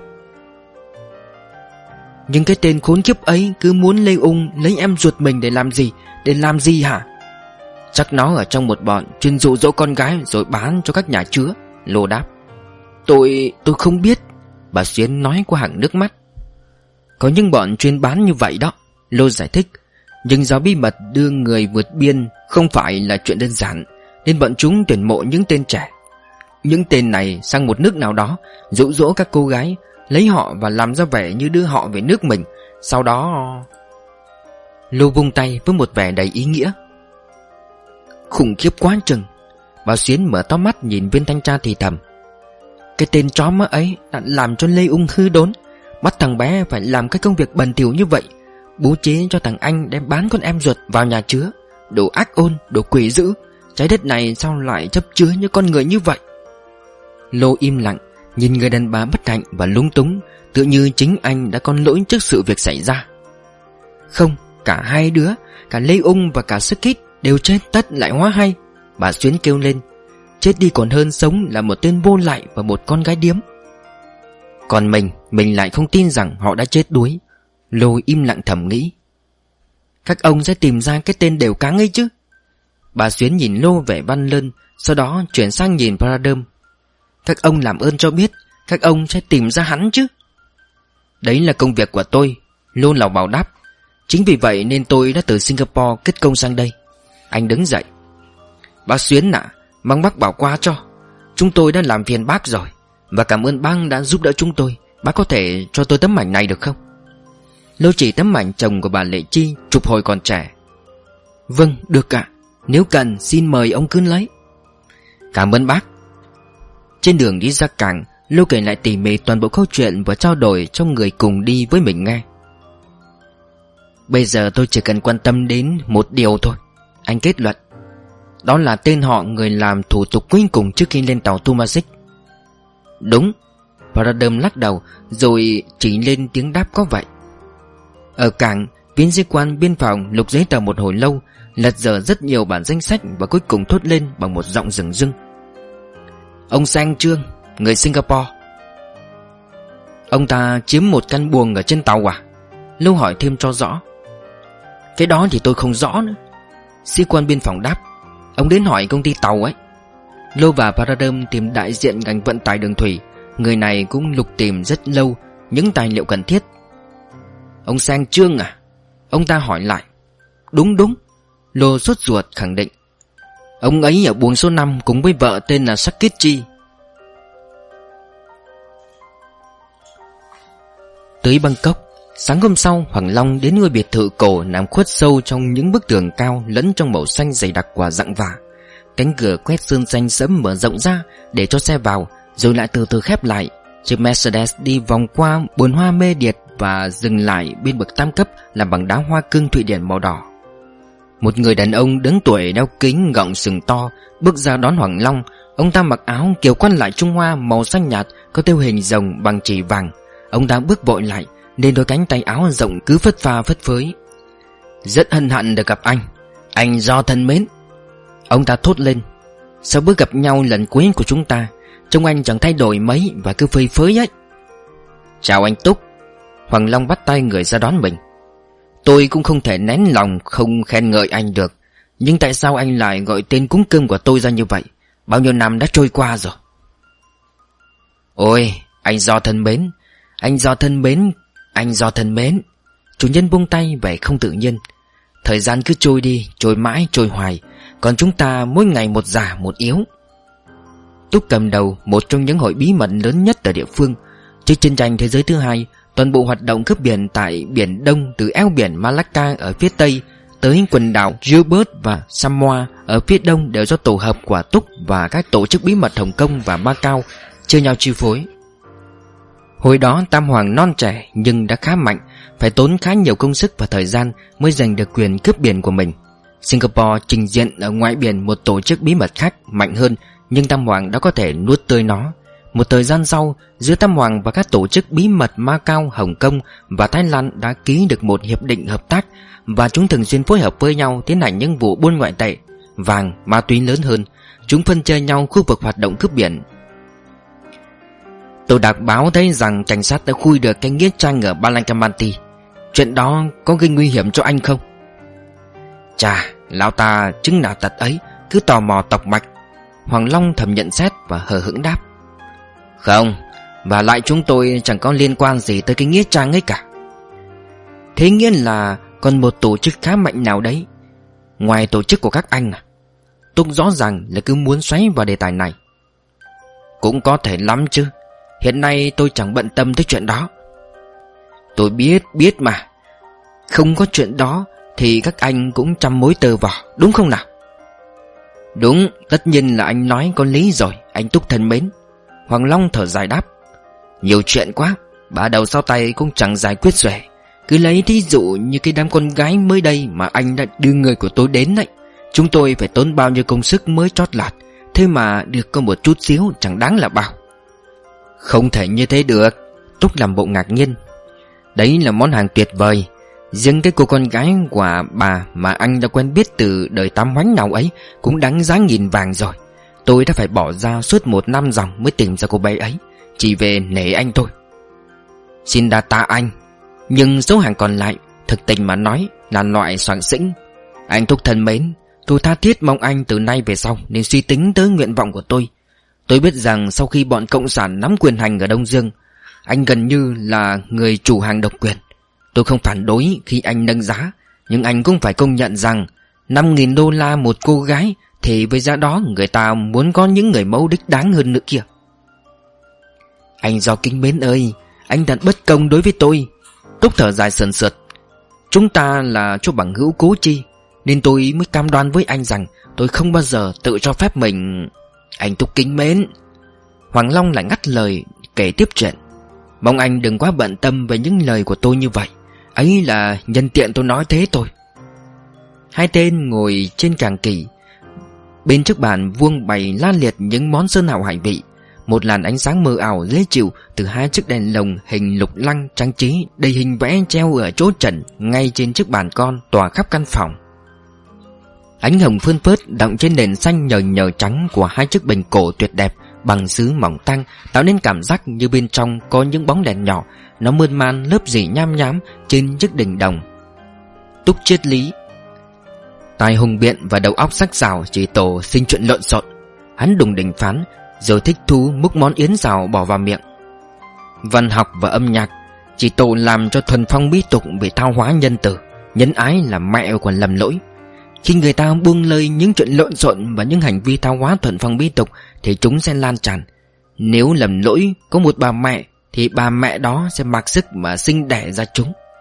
Nhưng cái tên khốn kiếp ấy cứ muốn Lê Ung lấy em ruột mình để làm gì? Để làm gì hả? Chắc nó ở trong một bọn chuyên dụ dỗ con gái rồi bán cho các nhà chứa. Lô đáp. Tôi... tôi không biết. Bà Xuyến nói qua hàng nước mắt. Có những bọn chuyên bán như vậy đó, Lô giải thích. Nhưng do bí mật đưa người vượt biên không phải là chuyện đơn giản, nên bọn chúng tuyển mộ những tên trẻ. Những tên này sang một nước nào đó, dụ dỗ các cô gái, lấy họ và làm ra vẻ như đưa họ về nước mình. Sau đó... Lô vung tay với một vẻ đầy ý nghĩa. Khủng khiếp quá chừng. Bà Xuyến mở to mắt nhìn viên thanh tra thì thầm. Cái tên chó má ấy đã làm cho Lê Ung hư đốn. Bắt thằng bé phải làm cái công việc bẩn thỉu như vậy, bố trí cho thằng anh đem bán con em ruột vào nhà chứa. Đồ ác ôn, đồ quỷ dữ. Trái đất này sao lại chấp chứa những con người như vậy? Lô im lặng nhìn người đàn bà bất hạnh và lúng túng, tựa như chính anh đã có lỗi trước sự việc xảy ra. Không, cả hai đứa, cả Lê Ung và cả Skid đều chết tất lại hóa hay. Bà Xuyến kêu lên. Chết đi còn hơn sống là một tên vô lại và một con gái điếm. Còn mình, mình lại không tin rằng họ đã chết đuối. Lô im lặng thầm nghĩ. Các ông sẽ tìm ra cái tên đều cáng ấy chứ? Bà Xuyến nhìn Lô vẻ văn lơn, sau đó chuyển sang nhìn Pradam. Các ông làm ơn cho biết, các ông sẽ tìm ra hắn chứ? Đấy là công việc của tôi, Lô lào bảo đáp. Chính vì vậy nên tôi đã từ Singapore kết công sang đây. Anh đứng dậy. Bác Xuyến ạ, à, mong bác bảo qua cho. Chúng tôi đã làm phiền bác rồi, và cảm ơn bác đã giúp đỡ chúng tôi. Bác có thể cho tôi tấm ảnh này được không? Lô chỉ tấm ảnh chồng của bà Lệ Chi chụp hồi còn trẻ. Vâng, được ạ. Nếu cần xin mời ông cứ lấy. Cảm ơn bác. Trên đường đi ra cảng, Lô kể lại tỉ mỉ toàn bộ câu chuyện và trao đổi cho người cùng đi với mình nghe. Bây giờ tôi chỉ cần quan tâm đến một điều thôi, anh kết luận. Đó là tên họ người làm thủ tục cuối cùng trước khi lên tàu Tumasik. Đúng. Pradam lắc đầu rồi chỉ lên tiếng đáp có vậy. Ở cảng, viên sĩ quan biên phòng lục giấy tờ một hồi lâu, lật dở rất nhiều bản danh sách và cuối cùng thốt lên bằng một giọng rừng rưng. Ông Sang Trương, người Singapore. Ông ta chiếm một căn buồng ở trên tàu à? Lâu hỏi thêm cho rõ. Cái đó thì tôi không rõ nữa. Sĩ quan biên phòng đáp. Ông đến hỏi công ty tàu ấy. Lô và Pradam tìm đại diện ngành vận tải đường thủy. Người này cũng lục tìm rất lâu những tài liệu cần thiết. Ông Sang Trương à? Ông ta hỏi lại. Đúng đúng. Lô sốt ruột khẳng định. Ông ấy ở buồng số năm cùng với vợ tên là Sakichi. Tới Bangkok, Sáng hôm sau, Hoàng Long đến ngôi biệt thự cổ nằm khuất sâu trong những bức tường cao lẫn trong màu xanh dày đặc của rặng vả. Cánh cửa quét sơn xanh sẫm mở rộng ra để cho xe vào, rồi lại từ từ khép lại. Chiếc Mercedes đi vòng qua bồn hoa mê điệt và dừng lại bên bậc tam cấp làm bằng đá hoa cương Thụy Điển màu đỏ. Một người đàn ông đứng tuổi đeo kính gọng sừng to bước ra đón Hoàng Long. Ông ta mặc áo kiều quan lại Trung Hoa màu xanh nhạt có thêu hình rồng bằng chỉ vàng. Ông ta bước vội lại nên đôi cánh tay áo rộng cứ phất pha phất phới. Rất hân hạnh được gặp anh, anh Do thân mến. Ông ta thốt lên. Sau bữa gặp nhau lần cuối của chúng ta, trông anh chẳng thay đổi mấy và cứ phơi phới ấy. Chào anh Túc. Hoàng Long bắt tay người ra đón mình. Tôi cũng không thể nén lòng không khen ngợi anh được. Nhưng tại sao anh lại gọi tên cúng cơm của tôi ra như vậy? Bao nhiêu năm đã trôi qua rồi. Ôi, anh Do thân mến, anh Do thân mến, anh Do thân mến. Chủ nhân buông tay vẻ không tự nhiên. Thời gian cứ trôi đi, trôi mãi, trôi hoài. Còn chúng ta mỗi ngày một già một yếu. Túc cầm đầu một trong những hội bí mật lớn nhất ở địa phương. Trước chiến tranh thế giới thứ hai, toàn bộ hoạt động cướp biển tại Biển Đông từ eo biển Malacca ở phía Tây tới quần đảo Gilbert và Samoa ở phía Đông đều do tổ hợp của Túc và các tổ chức bí mật Hồng Kông và Macau chia nhau chi phối. Hồi đó Tam Hoàng non trẻ nhưng đã khá mạnh, phải tốn khá nhiều công sức và thời gian mới giành được quyền cướp biển của mình. Singapore trình diện ở ngoại biển một tổ chức bí mật khác mạnh hơn, nhưng Tam Hoàng đã có thể nuốt tươi nó. Một thời gian sau, giữa Tam Hoàng và các tổ chức bí mật Macau, Hồng Kông và Thái Lan đã ký được một hiệp định hợp tác, và chúng thường xuyên phối hợp với nhau tiến hành những vụ buôn ngoại tệ, vàng, ma túy lớn hơn. Chúng phân chia nhau khu vực hoạt động cướp biển. Tôi đọc báo thấy rằng cảnh sát đã khui được cái nghĩa trang ở Badalamenti. Chuyện đó có gây nguy hiểm cho anh không? Chà, lão ta chứng nào tật ấy, cứ tò mò tọc mạch. Hoàng Long thầm nhận xét và hờ hững đáp. Không, và lại chúng tôi chẳng có liên quan gì tới cái nghĩa trang ấy cả. Thế nghĩa là còn một tổ chức khá mạnh nào đấy ngoài tổ chức của các anh à? Túc rõ ràng là cứ muốn xoáy vào đề tài này. Cũng có thể lắm chứ. Hiện nay tôi chẳng bận tâm tới chuyện đó. Tôi biết, biết mà. Không có chuyện đó thì các anh cũng trăm mối tơ vò, đúng không nào? Đúng, tất nhiên là anh nói có lý rồi, anh Túc thân mến. Hoàng Long thở dài đáp. Nhiều chuyện quá, bà đầu sau tay cũng chẳng giải quyết xuể. Cứ lấy thí dụ như cái đám con gái mới đây mà anh đã đưa người của tôi đến đấy. Chúng tôi phải tốn bao nhiêu công sức mới trót lọt, thế mà được có một chút xíu chẳng đáng là bao. Không thể như thế được. Túc làm bộ ngạc nhiên. Đấy là món hàng tuyệt vời. Riêng cái cô con gái của bà mà anh đã quen biết từ đời tám hoánh nào ấy cũng đáng giá nghìn vàng rồi. Tôi đã phải bỏ ra suốt một năm dòng mới tìm ra cô bé ấy, chỉ về nể anh thôi. Xin đa tạ anh. Nhưng số hàng còn lại, thực tình mà nói, là loại soạn xĩnh. Anh Túc thân mến, tôi tha thiết mong anh từ nay về sau nên suy tính tới nguyện vọng của tôi. Tôi biết rằng sau khi bọn cộng sản nắm quyền hành ở Đông Dương, anh gần như là người chủ hàng độc quyền. Tôi không phản đối khi anh nâng giá, nhưng anh cũng phải công nhận rằng năm nghìn đô la một cô gái thì với giá đó người ta muốn có những người mẫu đích đáng hơn nữa kìa. Anh Do kính mến ơi, anh thật bất công đối với tôi. Túc thở dài sườn sượt. Chúng ta là chỗ bằng hữu cố chi, nên tôi mới cam đoan với anh rằng tôi không bao giờ tự cho phép mình. Anh Túc kính mến. Hoàng Long lại ngắt lời kể tiếp chuyện. Mong anh đừng quá bận tâm về những lời của tôi như vậy. Ấy là nhân tiện tôi nói thế thôi. Hai tên ngồi trên càng kỷ. Bên trước bàn vuông bày la liệt những món sơn hào hải vị. Một làn ánh sáng mờ ảo dễ chịu từ hai chiếc đèn lồng hình lục lăng trang trí đầy hình vẽ treo ở chỗ trần ngay trên chiếc bàn con tỏa khắp căn phòng. Ánh hồng phơn phớt đọng trên nền xanh nhờ nhờ trắng của hai chiếc bình cổ tuyệt đẹp bằng sứ mỏng tang tạo nên cảm giác như bên trong có những bóng đèn nhỏ. Nó mơn man lớp rỉ nham nhám trên chiếc đỉnh đồng. Túc triết lý. Tai hùng biện và đầu óc sắc sảo chỉ tổ sinh chuyện lộn xộn. Hắn đùng đỉnh phán rồi thích thú múc món yến xào bỏ vào miệng. Văn học và âm nhạc chỉ tổ làm cho thuần phong mỹ tục bị thao hóa nhân từ. Nhân ái là mẹ còn lầm lỗi. Khi người ta buông lơi những chuyện lộn xộn và những hành vi thao hóa thuần phong mỹ tục thì chúng sẽ lan tràn. Nếu lầm lỗi có một bà mẹ thì bà mẹ đó sẽ mặc sức mà sinh đẻ ra chúng.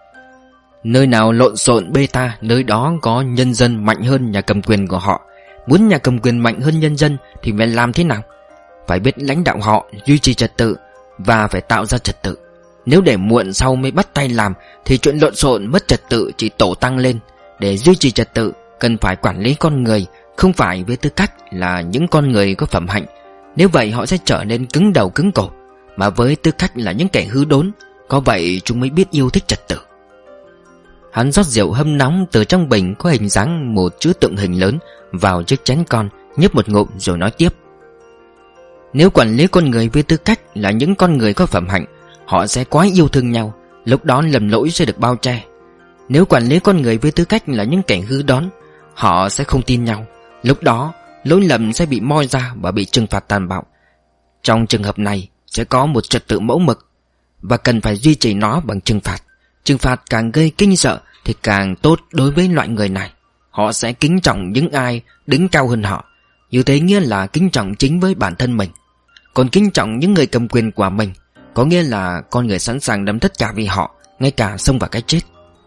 Nơi nào lộn xộn bê ta, nơi đó có nhân dân mạnh hơn nhà cầm quyền của họ. Muốn nhà cầm quyền mạnh hơn nhân dân thì phải làm thế nào? Phải biết lãnh đạo họ, duy trì trật tự và phải tạo ra trật tự. Nếu để muộn sau mới bắt tay làm thì chuyện lộn xộn mất trật tự chỉ tổ tăng lên. Để duy trì trật tự cần phải quản lý con người, không phải với tư cách là những con người có phẩm hạnh. Nếu vậy họ sẽ trở nên cứng đầu cứng cổ, mà với tư cách là những kẻ hư đốn. Có vậy chúng mới biết yêu thích trật tự. Hắn rót rượu hâm nóng từ trong bình có hình dáng một chữ tượng hình lớn vào chiếc chén con, nhấp một ngụm rồi nói tiếp. Nếu quản lý con người với tư cách là những con người có phẩm hạnh, họ sẽ quá yêu thương nhau, lúc đó lầm lỗi sẽ được bao che. Nếu quản lý con người với tư cách là những kẻ hư đón, họ sẽ không tin nhau, lúc đó lỗi lầm sẽ bị moi ra và bị trừng phạt tàn bạo. Trong trường hợp này sẽ có một trật tự mẫu mực, và cần phải duy trì nó bằng trừng phạt. Trừng phạt càng gây kinh sợ thì càng tốt đối với loại người này. Họ sẽ kính trọng những ai đứng cao hơn họ. Như thế nghĩa là kính trọng chính với bản thân mình. Còn kính trọng những người cầm quyền của mình có nghĩa là con người sẵn sàng đấm tất cả vì họ, ngay cả xông vào cái chết.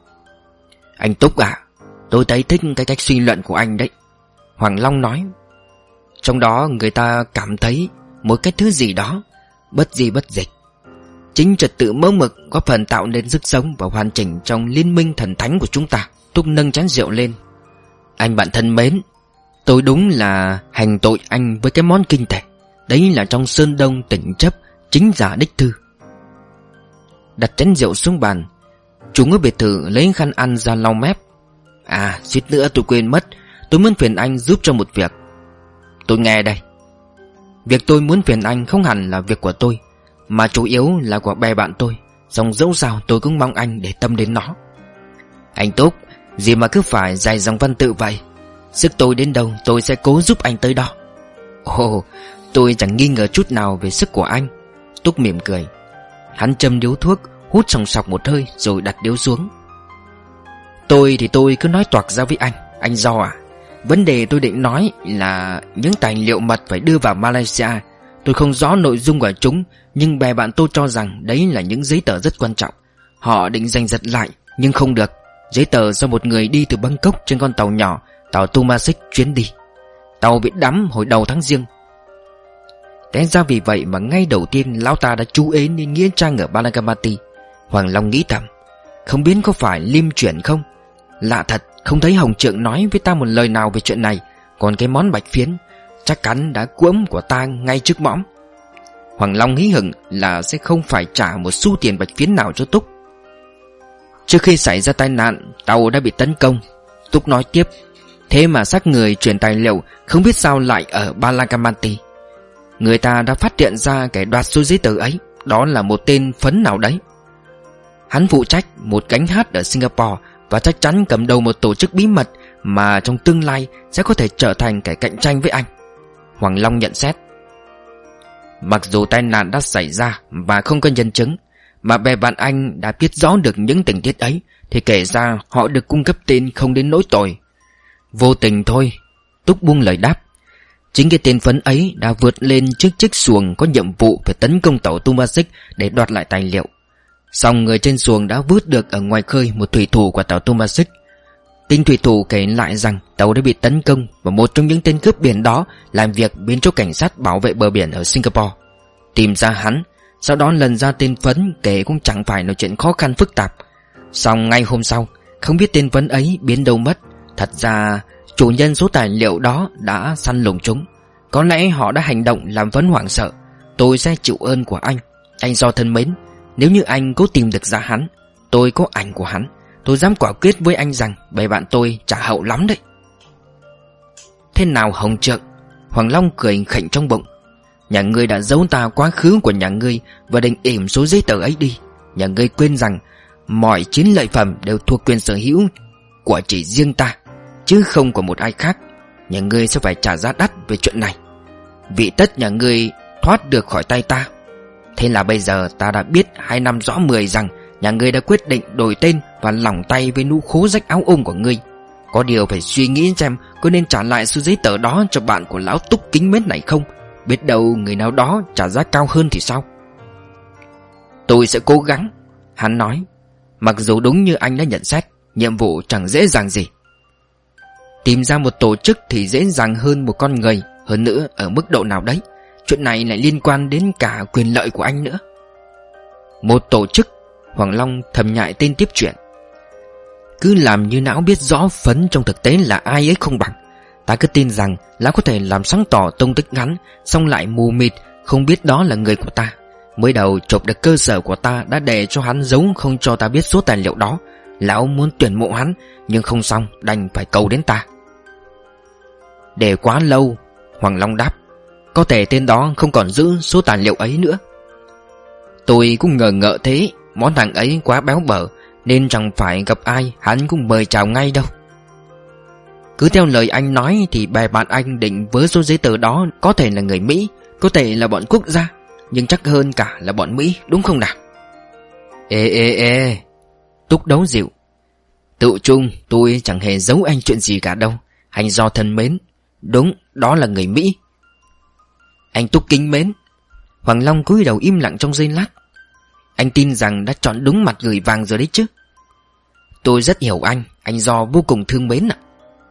Anh Túc à, tôi thấy thích cái cách suy luận của anh đấy, Hoàng Long nói. Trong đó người ta cảm thấy một cái thứ gì đó bất di bất dịch. Chính trật tự mẫu mực góp phần tạo nên sức sống và hoàn chỉnh trong liên minh thần thánh của chúng ta. Túc nâng chén rượu lên. Anh bạn thân mến, tôi đúng là hành tội anh với cái món kinh tệ. Đấy là trong Sơn Đông tỉnh chấp chính giả đích thư. Đặt chén rượu xuống bàn, chúng ở biệt thự lấy khăn ăn ra lau mép. À, suýt nữa tôi quên mất, tôi muốn phiền anh giúp cho một việc. Tôi nghe đây. Việc tôi muốn phiền anh không hẳn là việc của tôi, mà chủ yếu là của bè bạn tôi. Dòng dẫu sao tôi cũng mong anh để tâm đến nó. Anh Túc, gì mà cứ phải dài dòng văn tự vậy. Sức tôi đến đâu tôi sẽ cố giúp anh tới đó. Ồ, tôi chẳng nghi ngờ chút nào về sức của anh. Túc mỉm cười. Hắn châm điếu thuốc, hút sòng sọc một hơi rồi đặt điếu xuống. Tôi thì tôi cứ nói toạc ra với anh. Anh Do à, vấn đề tôi định nói là những tài liệu mật phải đưa vào Malaysia. Tôi không rõ nội dung của chúng, nhưng bè bạn tôi cho rằng đấy là những giấy tờ rất quan trọng. Họ định giành giật lại, nhưng không được. Giấy tờ do một người đi từ Bangkok trên con tàu nhỏ, tàu Tumasik chuyến đi. Tàu bị đắm hồi đầu tháng Giêng. Té ra vì vậy mà ngay đầu tiên lão ta đã chú ý đến nghĩa trang ở Balagamati. Hoàng Long nghĩ thầm, không biết có phải liêm chuyển không? Lạ thật, không thấy Hồng Trượng nói với ta một lời nào về chuyện này. Còn cái món bạch phiến chắc chắn đã cuỗm của ta ngay trước mõm. Hoàng Long hí hửng là sẽ không phải trả một xu tiền bạch phiến nào cho Túc. Trước khi xảy ra tai nạn, tàu đã bị tấn công. Túc nói tiếp. Thế mà xác người chuyển tài liệu không biết sao lại ở Balagamati. Người ta đã phát hiện ra kẻ đoạt số giấy tờ ấy, đó là một tên phấn nào đấy. Hắn phụ trách một cánh hát ở Singapore và chắc chắn cầm đầu một tổ chức bí mật mà trong tương lai sẽ có thể trở thành kẻ cạnh tranh với anh. Hoàng Long nhận xét. Mặc dù tai nạn đã xảy ra và không có nhân chứng, mà bè bạn anh đã biết rõ được những tình tiết ấy, thì kể ra họ được cung cấp tên không đến nỗi tồi. Vô tình thôi, Túc buông lời đáp. Chính cái tên phấn ấy đã vượt lên trước chiếc xuồng có nhiệm vụ phải tấn công tàu Tumasik để đoạt lại tài liệu. Song người trên xuồng đã vớt được ở ngoài khơi một thủy thủ của tàu Tumasik. Tin thủy thủ kể lại rằng tàu đã bị tấn công và một trong những tên cướp biển đó làm việc bên chỗ cảnh sát bảo vệ bờ biển ở Singapore. Tìm ra hắn, sau đó lần ra tên phấn kể cũng chẳng phải là chuyện khó khăn phức tạp. Song ngay hôm sau, không biết tên phấn ấy biến đâu mất. Thật ra chủ nhân số tài liệu đó đã săn lùng chúng. Có lẽ họ đã hành động làm phấn hoảng sợ. Tôi sẽ chịu ơn của anh, anh Do thân mến. Nếu như anh cố tìm được ra hắn, tôi có ảnh của hắn, tôi dám quả quyết với anh rằng bè bạn tôi trả hậu lắm đấy. Thế nào Hồng Trượng? Hoàng Long cười khỉnh trong bụng. Nhà ngươi đã giấu ta quá khứ của nhà ngươi và định ỉm số giấy tờ ấy đi. Nhà ngươi quên rằng mọi chiến lợi phẩm đều thuộc quyền sở hữu của chỉ riêng ta, chứ không của một ai khác. Nhà ngươi sẽ phải trả giá đắt về chuyện này. Vị tất nhà ngươi thoát được khỏi tay ta. Thế là bây giờ ta đã biết hai năm rõ mười rằng nhà ngươi đã quyết định đổi tên và lỏng tay với lũ khố rách áo ôm của ngươi. Có điều phải suy nghĩ xem có nên trả lại số giấy tờ đó cho bạn của lão Túc kính mến này không. Biết đâu người nào đó trả giá cao hơn thì sao? Tôi sẽ cố gắng, hắn nói. Mặc dù đúng như anh đã nhận xét, nhiệm vụ chẳng dễ dàng gì. Tìm ra một tổ chức thì dễ dàng hơn một con người. Hơn nữa ở mức độ nào đấy, chuyện này lại liên quan đến cả quyền lợi của anh nữa. Một tổ chức? Hoàng Long thầm nhại tên tiếp chuyện. Cứ làm như não biết rõ Phấn trong thực tế là ai ấy không bằng. Ta cứ tin rằng lão có thể làm sáng tỏ tung tích ngắn, xong lại mù mịt không biết đó là người của ta. Mới đầu chộp được cơ sở của ta đã để cho hắn giấu không cho ta biết số tài liệu đó. Lão muốn tuyển mộ hắn, nhưng không xong đành phải cầu đến ta. Để quá lâu, Hoàng Long đáp. Có thể tên đó không còn giữ số tài liệu ấy nữa. Tôi cũng ngờ ngợ thế. Món hàng ấy quá béo bở, nên chẳng phải gặp ai hắn cũng mời chào ngay đâu. Cứ theo lời anh nói thì bè bạn anh định với số giấy tờ đó có thể là người Mỹ, có thể là bọn quốc gia, nhưng chắc hơn cả là bọn Mỹ, đúng không nào? Ê ê ê, Túc đấu dịu. Tự chung tôi chẳng hề giấu anh chuyện gì cả đâu. Anh do thân mến. Đúng, đó là người Mỹ. Anh Túc kính mến. Hoàng Long cúi đầu im lặng trong giây lát. Anh tin rằng đã chọn đúng mặt gửi vàng rồi đấy chứ. Tôi rất hiểu anh. Anh do vô cùng thương mến ạ.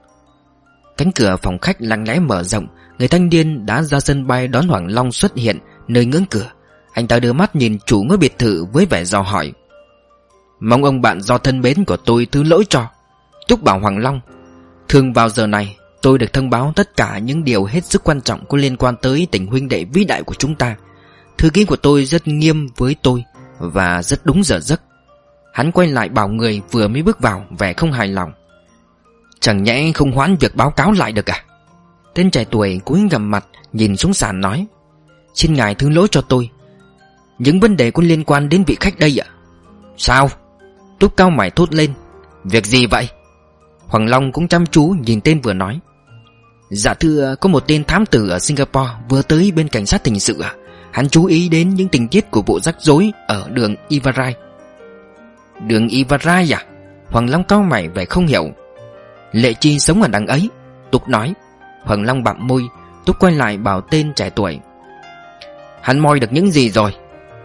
Cánh cửa phòng khách lặng lẽ mở rộng. Người thanh niên đã ra sân bay đón Hoàng Long xuất hiện nơi ngưỡng cửa. Anh ta đưa mắt nhìn chủ ngôi biệt thự với vẻ dò hỏi. Mong ông bạn do thân mến của tôi thứ lỗi cho. Túc bảo Hoàng Long. Thường vào giờ này tôi được thông báo tất cả những điều hết sức quan trọng có liên quan tới tình huynh đệ vĩ đại của chúng ta. Thư ký của tôi rất nghiêm với tôi và rất đúng giờ giấc. Hắn quay lại bảo người vừa mới bước vào vẻ không hài lòng. Chẳng nhẽ không hoãn việc báo cáo lại được à? Tên trẻ tuổi cúi gằm mặt nhìn xuống sàn nói. Xin ngài thứ lỗi cho tôi. Những vấn đề có liên quan đến vị khách đây ạ. Sao? Túc cao mày thốt lên. Việc gì vậy? Hoàng Long cũng chăm chú nhìn tên vừa nói. Dạ thưa, có một tên thám tử ở Singapore vừa tới bên cảnh sát hình sự ạ. Hắn chú ý đến những tình tiết của vụ rắc rối ở đường Ivarai. Đường Ivarai à? Hoàng Long cau mày vẻ không hiểu. Lệ Chi sống ở đằng ấy, Túc nói. Hoàng Long bặm môi. Túc quay lại bảo tên trẻ tuổi. Hắn moi được những gì rồi?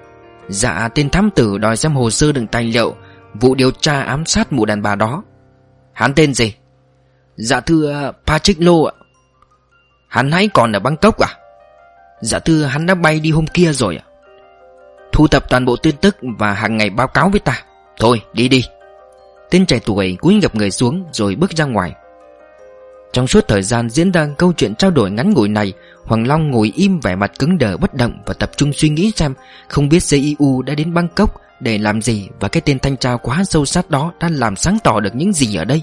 Dạ, tên thám tử đòi xem hồ sơ đựng tài liệu vụ điều tra ám sát mụ đàn bà đó. Hắn tên gì? Dạ thưa, Patrick Lô ạ. Hắn hãy còn ở Bangkok à? Dạ thưa, hắn đã bay đi hôm kia rồi ạ. Thu thập toàn bộ tin tức và hàng ngày báo cáo với ta. Thôi, đi đi. Tên trẻ tuổi cúi gập người xuống rồi bước ra ngoài. Trong suốt thời gian diễn ra câu chuyện trao đổi ngắn ngủi này, Hoàng Long ngồi im vẻ mặt cứng đờ bất động và tập trung suy nghĩ xem không biết xê i u đã đến Bangkok để làm gì, và cái tên thanh tra quá sâu sát đó đã làm sáng tỏ được những gì ở đây.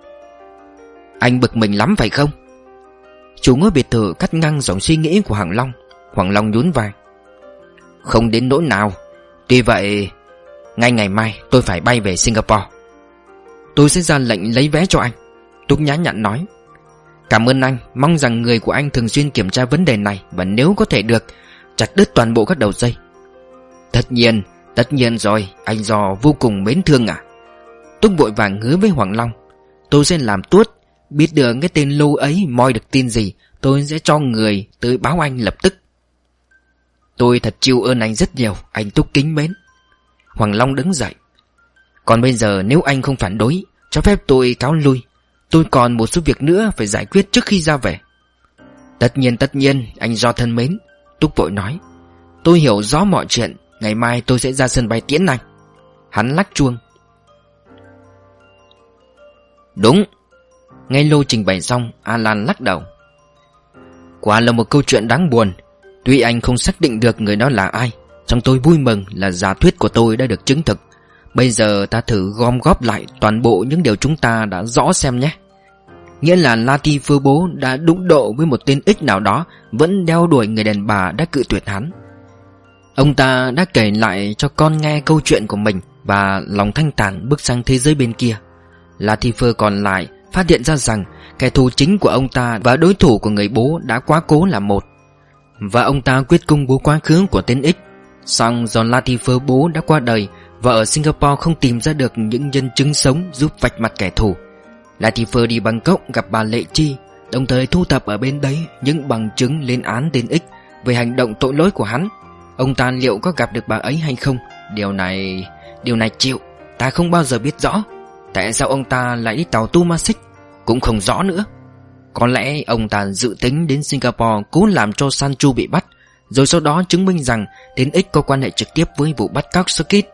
Anh bực mình lắm phải không? Chủ ngôi biệt thự cắt ngang dòng suy nghĩ của Hoàng Long. Hoàng Long nhún vai. Không đến nỗi nào. Tuy vậy, ngay ngày mai tôi phải bay về Singapore. Tôi sẽ ra lệnh lấy vé cho anh, Túc nhã nhặn nói. Cảm ơn anh. Mong rằng người của anh thường xuyên kiểm tra vấn đề này, và nếu có thể được, chặt đứt toàn bộ các đầu dây. Tất nhiên, tất nhiên rồi. Anh do vô cùng mến thương à? Túc vội vàng hứa với Hoàng Long. Tôi sẽ làm tuốt. Biết được cái tên Lô ấy moi được tin gì, tôi sẽ cho người tới báo anh lập tức. Tôi thật chiêu ơn anh rất nhiều, anh Túc kính mến. Hoàng Long đứng dậy. Còn bây giờ nếu anh không phản đối, cho phép tôi cáo lui. Tôi còn một số việc nữa phải giải quyết trước khi ra về. Tất nhiên tất nhiên, anh do thân mến, Túc vội nói. Tôi hiểu rõ mọi chuyện. Ngày mai tôi sẽ ra sân bay tiễn anh. Hắn lắc chuông. Đúng. Nghe Lô trình bày xong, Alan lắc đầu. Quả là một câu chuyện đáng buồn. Tuy anh không xác định được người đó là ai, song tôi vui mừng là giả thuyết của tôi đã được chứng thực. Bây giờ ta thử gom góp lại toàn bộ những điều chúng ta đã rõ xem nhé. Nghĩa là Latifer bố đã đụng độ với một tên ích nào đó, vẫn đeo đuổi người đàn bà đã cự tuyệt hắn. Ông ta đã kể lại cho con nghe câu chuyện của mình và lòng thanh thản bước sang thế giới bên kia. Latifer còn lại phát hiện ra rằng kẻ thù chính của ông ta và đối thủ của người bố đã quá cố là một, và ông ta quyết công bố quá khứ của tên X. Song do Latifer bố đã qua đời và ở Singapore không tìm ra được những nhân chứng sống giúp vạch mặt kẻ thù, Latifer đi Bangkok gặp bà Lệ Chi, đồng thời thu thập ở bên đấy những bằng chứng lên án tên X về hành động tội lỗi của hắn. Ông ta liệu có gặp được bà ấy hay không? Điều này... điều này chịu. ta không bao giờ biết rõ. Tại sao ông ta lại đi tàu Tumasik cũng không rõ nữa. Có lẽ ông ta dự tính đến Singapore cố làm cho Sanchu bị bắt, rồi sau đó chứng minh rằng Tiến X có quan hệ trực tiếp với vụ bắt cóc Skid.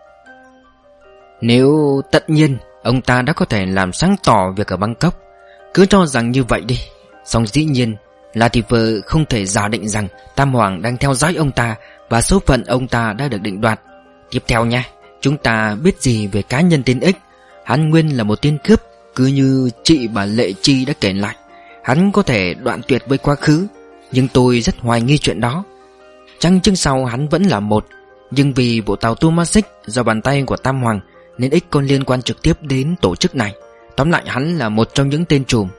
Nếu tất nhiên ông ta đã có thể làm sáng tỏ việc ở Bangkok, cứ cho rằng như vậy đi. Song dĩ nhiên Latifer không thể giả định rằng Tam Hoàng đang theo dõi ông ta và số phận ông ta đã được định đoạt. Tiếp theo nha, chúng ta biết gì về cá nhân Tiến X? Hắn nguyên là một tên cướp, cứ như chị bà Lệ Chi đã kể lại. Hắn có thể đoạn tuyệt với quá khứ, nhưng tôi rất hoài nghi chuyện đó. Chăng chừng sau hắn vẫn là một, nhưng vì vụ tàu Tumasik do bàn tay của Tam Hoàng nên X còn liên quan trực tiếp đến tổ chức này. Tóm lại hắn là một trong những tên trùm.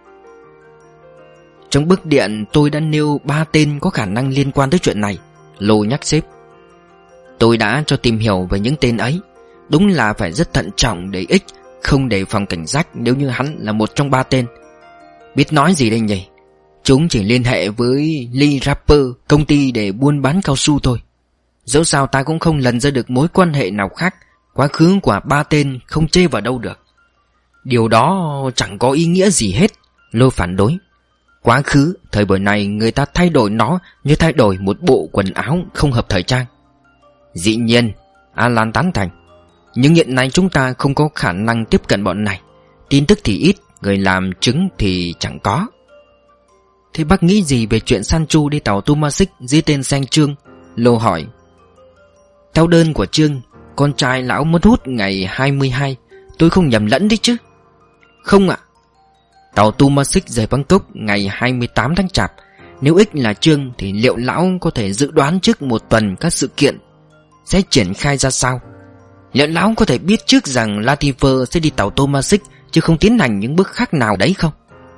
Trong bức điện tôi đã nêu ba tên có khả năng liên quan tới chuyện này, Lô nhắc sếp. Tôi đã cho tìm hiểu về những tên ấy. Đúng là phải rất thận trọng để X không đề phòng cảnh giác nếu như hắn là một trong ba tên. Biết nói gì đây nhỉ? Chúng chỉ liên hệ với Lee Rapper, công ty để buôn bán cao su thôi. Dẫu sao ta cũng không lần ra được mối quan hệ nào khác. Quá khứ của ba tên không chê vào đâu được. Điều đó chẳng có ý nghĩa gì hết, Lô phản đối. Quá khứ, thời buổi này người ta thay đổi nó như thay đổi một bộ quần áo không hợp thời trang. Dĩ nhiên, Alan tán thành. Nhưng hiện nay chúng ta không có khả năng tiếp cận bọn này. Tin tức thì ít, người làm chứng thì chẳng có. Thế bác nghĩ gì về chuyện Sanchu đi tàu Tumasik dưới tên Sang Trương? Lô hỏi. Theo đơn của Trương, con trai lão mất hút ngày hai mươi hai. Tôi không nhầm lẫn đấy chứ? Không ạ. Tàu Tumasik rời Bangkok ngày hai mươi tám tháng Chạp. Nếu X là Trương thì liệu lão có thể dự đoán trước một tuần các sự kiện sẽ triển khai ra sao? Liệu lão có thể biết trước rằng Latifer sẽ đi tàu Tumasik chứ không tiến hành những bước khác nào đấy không?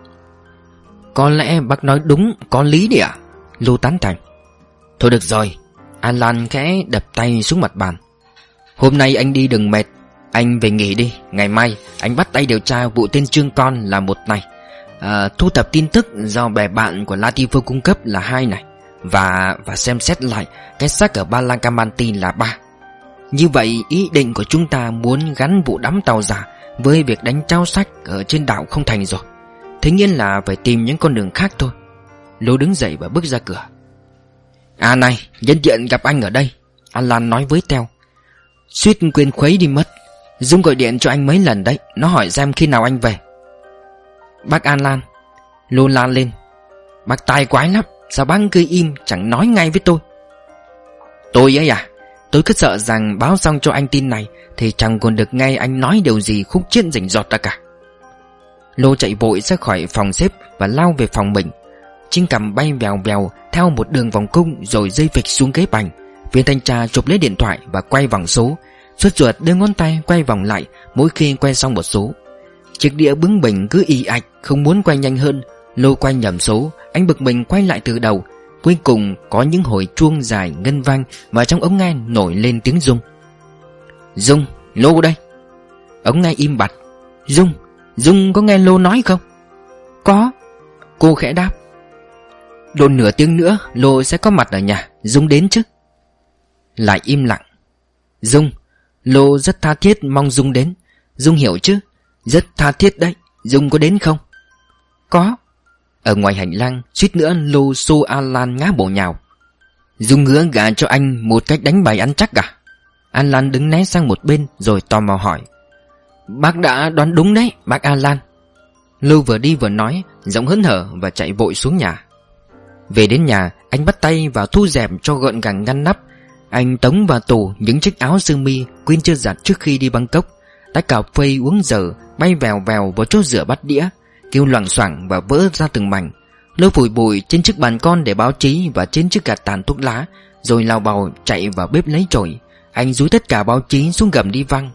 Có lẽ bác nói đúng, có lý đấy ạ. Lô tán thành. Thôi được rồi. Alan khẽ đập tay xuống mặt bàn. Hôm nay anh đi đừng mệt, anh về nghỉ đi. Ngày mai anh bắt tay điều tra vụ tên Trương Con là một này, à, thu thập tin tức do bè bạn của Latifer cung cấp là hai này, Và và xem xét lại cái xác ở Balancamante là ba. Như vậy ý định của chúng ta muốn gắn vụ đắm tàu giả với việc đánh trao sách ở trên đảo không thành rồi. Thế nhiên là phải tìm những con đường khác thôi. Lô đứng dậy và bước ra cửa. À này, nhân tiện gặp anh ở đây, Alan nói với Teo. Suýt quên khuấy đi mất. Dung gọi điện cho anh mấy lần đấy, nó hỏi xem khi nào anh về. Bác Alan. Lô lan lên. Bác tài quái lắm, sao bác cứ im chẳng nói ngay với tôi? Tôi ấy à? Tôi cứ sợ rằng báo xong cho anh tin này thì chẳng còn được nghe anh nói điều gì khúc chiết rành rọt ra cả. Lô chạy vội ra khỏi phòng xếp và lao về phòng mình. Chiếc cằm bay vèo vèo theo một đường vòng cung rồi rơi phịch xuống ghế bành. Viên thanh tra chụp lấy điện thoại và quay vòng số. Suốt ruột đưa ngón tay quay vòng lại mỗi khi quay xong một số. Chiếc đĩa bướng bỉnh cứ ì ạch không muốn quay nhanh hơn. Lô quay nhầm số, anh bực mình quay lại từ đầu. Cuối cùng có những hồi chuông dài ngân vang và trong ống nghe nổi lên tiếng Dung. Dung, Lô đây. Ống nghe im bặt. Dung, Dung có nghe Lô nói không? Có. Cô khẽ đáp. Độ nửa tiếng nữa Lô sẽ có mặt ở nhà, Dung đến chứ? Lại im lặng. Dung, Lô rất tha thiết mong Dung đến. Dung hiểu chứ? Rất tha thiết đấy. Dung có đến không? Có. Ở ngoài hành lang suýt nữa Lô xô Alan ngã bổ nhào. Dung ngứa gà cho anh một cách đánh bài ăn chắc à? Alan đứng né sang một bên rồi tò mò hỏi. Bác đã đoán đúng đấy, bác Alan. Lô vừa đi vừa nói, giọng hớn hở và chạy vội xuống nhà. Về đến nhà, anh bắt tay vào thu dẹp cho gọn gàng ngăn nắp. Anh tống vào tủ những chiếc áo sơ mi quên chưa giặt trước khi đi Bangkok. Tách cà phê uống dở bay vèo vèo vào chỗ rửa bát đĩa, kêu loảng xoảng và vỡ ra từng mảnh. Lô phủi bụi trên chiếc bàn con để báo chí và trên chiếc gạt tàn thuốc lá, rồi lao bào chạy vào bếp lấy chổi. Anh dúi tất cả báo chí xuống gầm đi văng.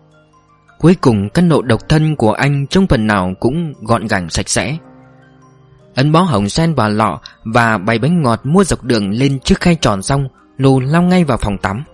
Cuối cùng căn nộ độc thân của anh trong phần nào cũng gọn gàng sạch sẽ. Ấn bó hồng sen vào lọ và bày bánh ngọt mua dọc đường lên chiếc khay tròn xong, Lô lao ngay vào phòng tắm.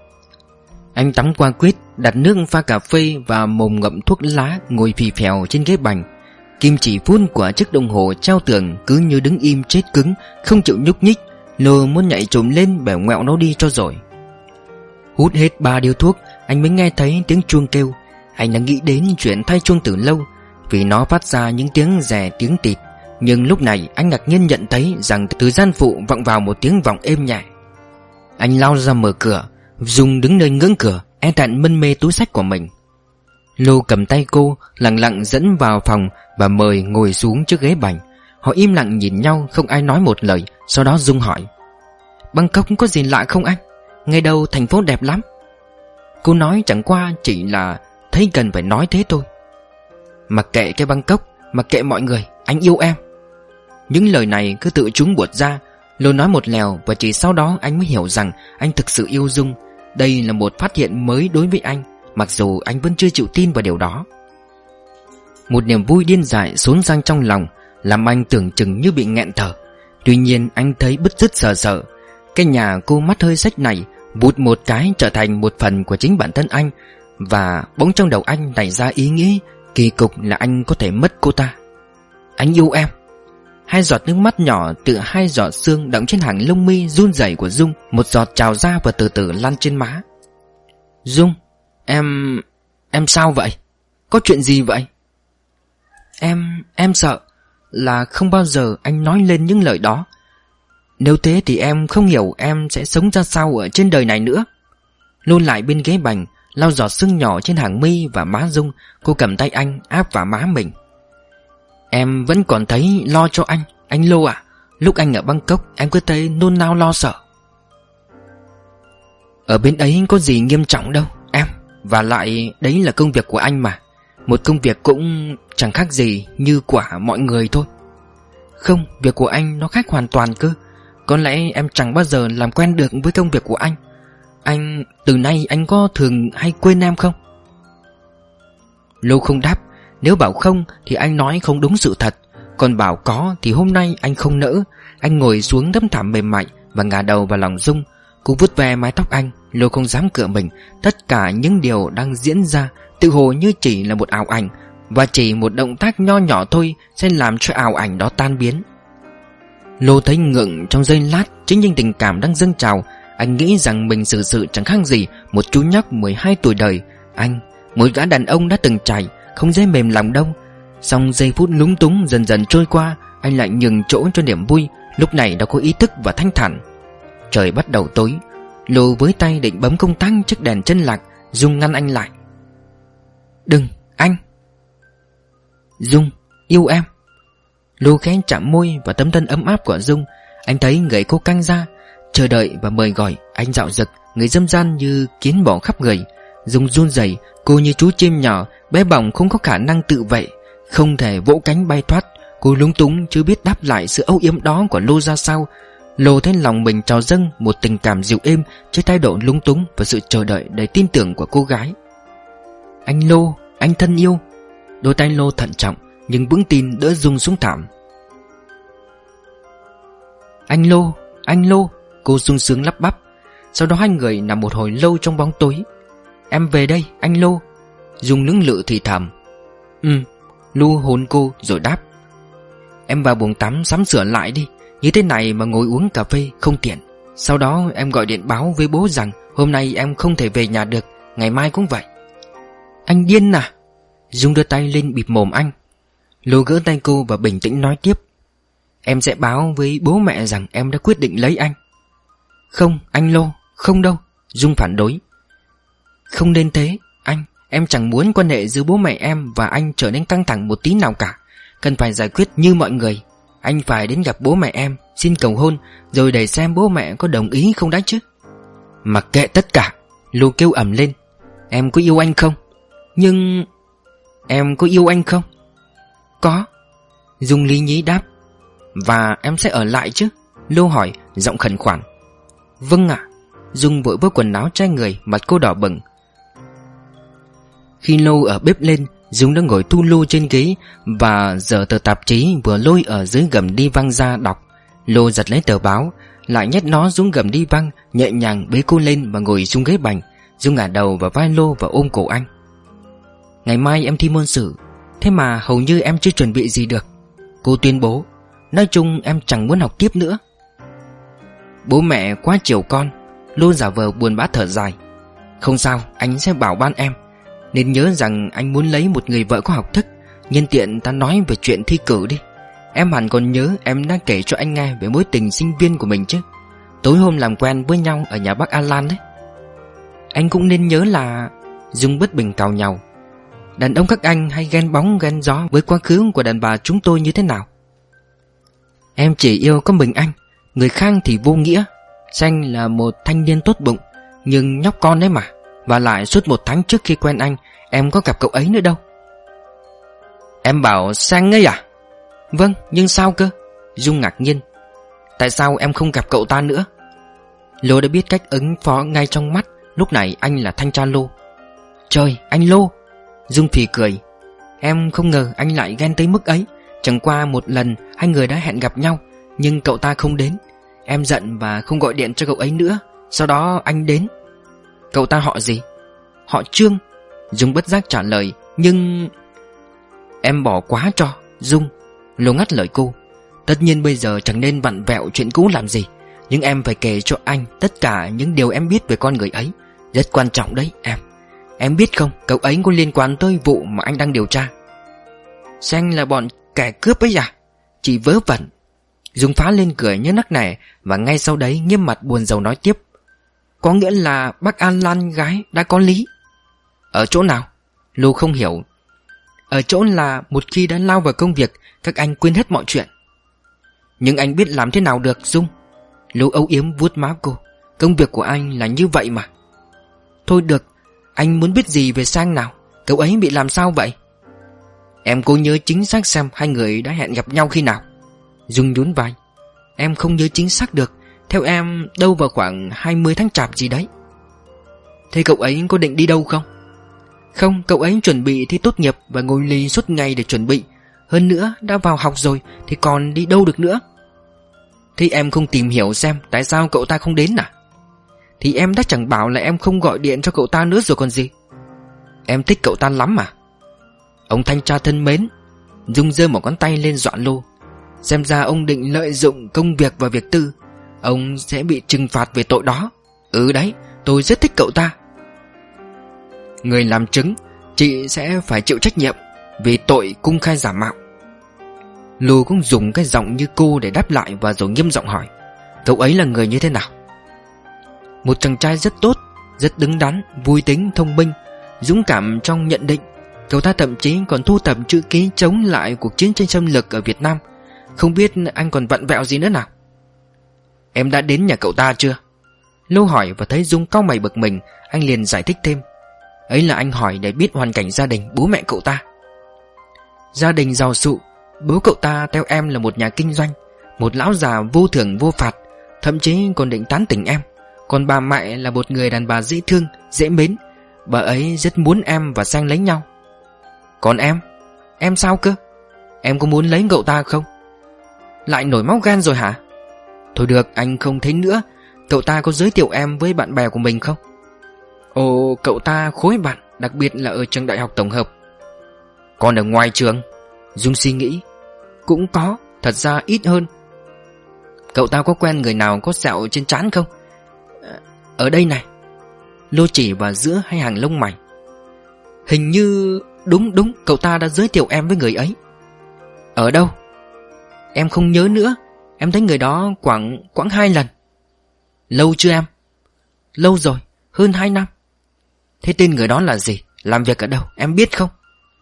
Anh tắm qua quýt, đặt nước pha cà phê và mồm ngậm thuốc lá, ngồi phì phèo trên ghế bành. Kim chỉ phun của chiếc đồng hồ treo tường cứ như đứng im chết cứng, không chịu nhúc nhích. Lô muốn nhảy trồm lên bẻ ngoẹo nó đi cho rồi. Hút hết ba điếu thuốc, anh mới nghe thấy tiếng chuông kêu. Anh đã nghĩ đến chuyện thay chuông từ lâu, vì nó phát ra những tiếng rè tiếng tịt. Nhưng lúc này anh ngạc nhiên nhận thấy rằng từ gian phụ vọng vào một tiếng vọng êm nhẹ. Anh lao ra mở cửa. Dung đứng nơi ngưỡng cửa, e thẹn mân mê túi sách của mình. Lô cầm tay cô, lặng lặng dẫn vào phòng và mời ngồi xuống trước ghế bành. Họ im lặng nhìn nhau, không ai nói một lời. Sau đó Dung hỏi: Bangkok có gì lạ không anh? Nghe đâu thành phố đẹp lắm. Cô nói chẳng qua chỉ là thấy cần phải nói thế thôi. Mặc kệ cái Bangkok, mặc kệ mọi người, anh yêu em. Những lời này cứ tự chúng buột ra. Lô nói một lèo và chỉ sau đó anh mới hiểu rằng anh thực sự yêu Dung. Đây là một phát hiện mới đối với anh, mặc dù anh vẫn chưa chịu tin vào điều đó. Một niềm vui điên dại xốn sang trong lòng, làm anh tưởng chừng như bị nghẹn thở. Tuy nhiên anh thấy bứt rứt sợ sợ. Cái nhà cô mắt hơi xếch này vụt một cái trở thành một phần của chính bản thân anh. Và bỗng trong đầu anh nảy ra ý nghĩ kỳ cục là anh có thể mất cô ta. Anh yêu em. Hai giọt nước mắt nhỏ từ hai giọt sương đọng trên hàng lông mi run rẩy của Dung. Một giọt trào ra và từ từ lăn trên má. Dung, em... em sao vậy? Có chuyện gì vậy? Em... em sợ là không bao giờ anh nói lên những lời đó. Nếu thế thì em không hiểu em sẽ sống ra sao ở trên đời này nữa. Lôn lại bên ghế bành, lau giọt sương nhỏ trên hàng mi và má Dung. Cô cầm tay anh áp vào má mình. Em vẫn còn thấy lo cho anh, anh Lô à. Lúc anh ở Bangkok em cứ thấy nôn nao lo sợ. Ở bên ấy có gì nghiêm trọng đâu em. Và lại đấy là công việc của anh mà. Một công việc cũng chẳng khác gì như của mọi người thôi. Không, việc của anh nó khác hoàn toàn cơ. Có lẽ em chẳng bao giờ làm quen được với công việc của anh. Anh, từ nay anh có thường hay quên em không? Lô không đáp. Nếu bảo không thì anh nói không đúng sự thật. Còn bảo có thì hôm nay anh không nỡ. Anh ngồi xuống tấm thảm mềm mại và ngả đầu vào lòng Dung. Cô vuốt ve mái tóc anh. Lô không dám cựa mình. Tất cả những điều đang diễn ra tự hồ như chỉ là một ảo ảnh, và chỉ một động tác nho nhỏ thôi sẽ làm cho ảo ảnh đó tan biến. Lô thấy ngượng trong giây lát. Chính những tình cảm đang dâng trào. Anh nghĩ rằng mình xử sự chẳng khác gì một chú nhóc mười hai tuổi đời. Anh, một gã đàn ông đã từng trải, không dễ mềm lòng đâu. Xong giây phút lúng túng dần dần trôi qua, anh lại nhường chỗ cho niềm vui. Lúc này đã có ý thức và thanh thản. Trời bắt đầu tối. Lô với tay định bấm công tắc chiếc đèn chân lạc. Dung ngăn anh lại. Đừng, anh. Dung, yêu em. Lô khẽ chạm môi vào tấm thân ấm áp của Dung. Anh thấy người cô căng ra, chờ đợi và mời gọi. Anh dạo dực, người dâm gian như kiến bò khắp người. Dung run rẩy, cô như chú chim nhỏ bé bỏng không có khả năng tự vệ, không thể vỗ cánh bay thoát. Cô lúng túng chưa biết đáp lại sự âu yếm đó của Lô ra sao. Lô thấy lòng mình trào dâng một tình cảm dịu êm trước thái độ lúng túng và sự chờ đợi đầy tin tưởng của cô gái. Anh Lô, anh thân yêu. Đôi tay Lô thận trọng nhưng vững tin đỡ Dung xuống thảm. Anh Lô, anh Lô. Cô sung sướng lắp bắp. Sau đó hai người nằm một hồi lâu trong bóng tối. Em về đây, anh Lô. Dung lưỡng lự thì thầm. Ừ. Lô hôn cô rồi đáp. Em vào buồng tắm sắm sửa lại đi. Như thế này mà ngồi uống cà phê không tiện. Sau đó em gọi điện báo với bố rằng hôm nay em không thể về nhà được, ngày mai cũng vậy. Anh điên à? Dung đưa tay lên bịt mồm anh. Lô gỡ tay cô và bình tĩnh nói tiếp. Em sẽ báo với bố mẹ rằng em đã quyết định lấy anh. Không, anh Lô, không đâu. Dung phản đối. Không nên thế, anh. Em chẳng muốn quan hệ giữa bố mẹ em và anh trở nên căng thẳng một tí nào cả. Cần phải giải quyết như mọi người. Anh phải đến gặp bố mẹ em, xin cầu hôn, rồi để xem bố mẹ có đồng ý không đã chứ. Mặc kệ tất cả. Lô kêu ầm lên. Em có yêu anh không? Nhưng... Em có yêu anh không? Có. Dung lý nhí đáp. Và em sẽ ở lại chứ? Lô hỏi, giọng khẩn khoản. Vâng ạ. Dung vội vớt quần áo che người, mặt cô đỏ bừng. Khi Lô ở bếp lên, Dung đã ngồi thu lu trên ghế và giở tờ tạp chí vừa lôi ở dưới gầm đi văng ra đọc. Lô giật lấy tờ báo, lại nhét nó xuống gầm đi văng, nhẹ nhàng bế cô lên và ngồi xuống ghế bành. Dung ngả đầu vào vai Lô và ôm cổ anh. Ngày mai em thi môn sử, thế mà hầu như em chưa chuẩn bị gì được. Cô tuyên bố. Nói chung em chẳng muốn học tiếp nữa. Bố mẹ quá chiều con. Lô giả vờ buồn bã thở dài. Không sao, anh sẽ bảo ban em. Nên nhớ rằng anh muốn lấy một người vợ có học thức. Nhân tiện ta nói về chuyện thi cử đi. Em hẳn còn nhớ em đã kể cho anh nghe về mối tình sinh viên của mình chứ. Tối hôm làm quen với nhau ở nhà bác Alan đấy. Anh cũng nên nhớ là... Dung bất bình càu nhàu. Đàn ông các anh hay ghen bóng ghen gió với quá khứ của đàn bà chúng tôi như thế nào? Em chỉ yêu có mình anh. Người khác thì vô nghĩa. Xanh là một thanh niên tốt bụng, nhưng nhóc con đấy mà. Và lại suốt một tháng trước khi quen anh, em có gặp cậu ấy nữa đâu. Em bảo Sang ấy à? Vâng, nhưng sao cơ? Dung ngạc nhiên. Tại sao em không gặp cậu ta nữa? Lô đã biết cách ứng phó ngay trong mắt. Lúc này anh là thanh tra Lô. Trời, anh Lô! Dung phì cười. Em không ngờ anh lại ghen tới mức ấy. Chẳng qua một lần hai người đã hẹn gặp nhau, nhưng cậu ta không đến. Em giận và không gọi điện cho cậu ấy nữa. Sau đó anh đến. Cậu ta họ gì? Họ Trương. Dung bất giác trả lời. Nhưng... Em bỏ quá cho Dung. Lô ngắt lời cô. Tất nhiên bây giờ chẳng nên vặn vẹo chuyện cũ làm gì, nhưng em phải kể cho anh tất cả những điều em biết về con người ấy. Rất quan trọng đấy em. Em biết không, cậu ấy có liên quan tới vụ mà anh đang điều tra. Xanh là bọn kẻ cướp ấy à? Chỉ vớ vẩn. Dung phá lên cười như nắc nẻ, và ngay sau đấy nghiêm mặt buồn rầu nói tiếp. Có nghĩa là bác Alan gái đã có lý. Ở chỗ nào? Lô không hiểu. Ở chỗ là một khi đã lao vào công việc, các anh quên hết mọi chuyện. Nhưng anh biết làm thế nào được, Dung? Lô âu yếm vuốt má cô. Công việc của anh là như vậy mà. Thôi được, anh muốn biết gì về Sang nào? Cậu ấy bị làm sao vậy? Em cố nhớ chính xác xem hai người đã hẹn gặp nhau khi nào. Dung nhún vai. Em không nhớ chính xác được. Theo em đâu vào khoảng hai mươi tháng chạp gì đấy. Thế cậu ấy có định đi đâu không? Không, cậu ấy chuẩn bị thi tốt nghiệp và ngồi lì suốt ngày để chuẩn bị. Hơn nữa đã vào học rồi thì còn đi đâu được nữa. Thế em không tìm hiểu xem tại sao cậu ta không đến à? Thì em đã chẳng bảo là em không gọi điện cho cậu ta nữa rồi còn gì. Em thích cậu ta lắm mà. Ông thanh tra thân mến. Dung giơ một ngón tay lên dọa Lô. Xem ra ông định lợi dụng công việc và việc tư. Ông sẽ bị trừng phạt về tội đó. Ừ đấy, tôi rất thích cậu ta. Người làm chứng, chị sẽ phải chịu trách nhiệm vì tội cung khai giả mạo. Lô cũng dùng cái giọng như cô để đáp lại, và rồi nghiêm giọng hỏi. Cậu ấy là người như thế nào? Một chàng trai rất tốt, rất đứng đắn, vui tính, thông minh, dũng cảm trong nhận định. Cậu ta thậm chí còn thu thập chữ ký chống lại cuộc chiến tranh xâm lược ở Việt Nam. Không biết anh còn vặn vẹo gì nữa nào? Em đã đến nhà cậu ta chưa? Lô hỏi, và thấy Dung cau mày bực mình. Anh liền giải thích thêm. Ấy là anh hỏi để biết hoàn cảnh gia đình bố mẹ cậu ta. Gia đình giàu sụ. Bố cậu ta theo em là một nhà kinh doanh, một lão già vô thưởng vô phạt, thậm chí còn định tán tỉnh em. Còn bà mẹ là một người đàn bà dễ thương, dễ mến. Bà ấy rất muốn em và Sang lấy nhau. Còn em? Em sao cơ? Em có muốn lấy cậu ta không? Lại nổi máu gan rồi hả? Thôi được, anh không thấy nữa. Cậu ta có giới thiệu em với bạn bè của mình không? Ồ, cậu ta khối bạn, đặc biệt là ở trường đại học tổng hợp. Còn ở ngoài trường? Dung suy nghĩ. Cũng có, thật ra ít hơn. Cậu ta có quen người nào có sẹo trên trán không? Ở đây này. Lô chỉ vào giữa hai hàng lông mày. Hình như... Đúng đúng, cậu ta đã giới thiệu em với người ấy. Ở đâu? Em không nhớ nữa. Em thấy người đó khoảng khoảng hai lần. Lâu chưa em? Lâu rồi, hơn hai năm. Thế tên người đó là gì? Làm việc ở đâu? Em biết không?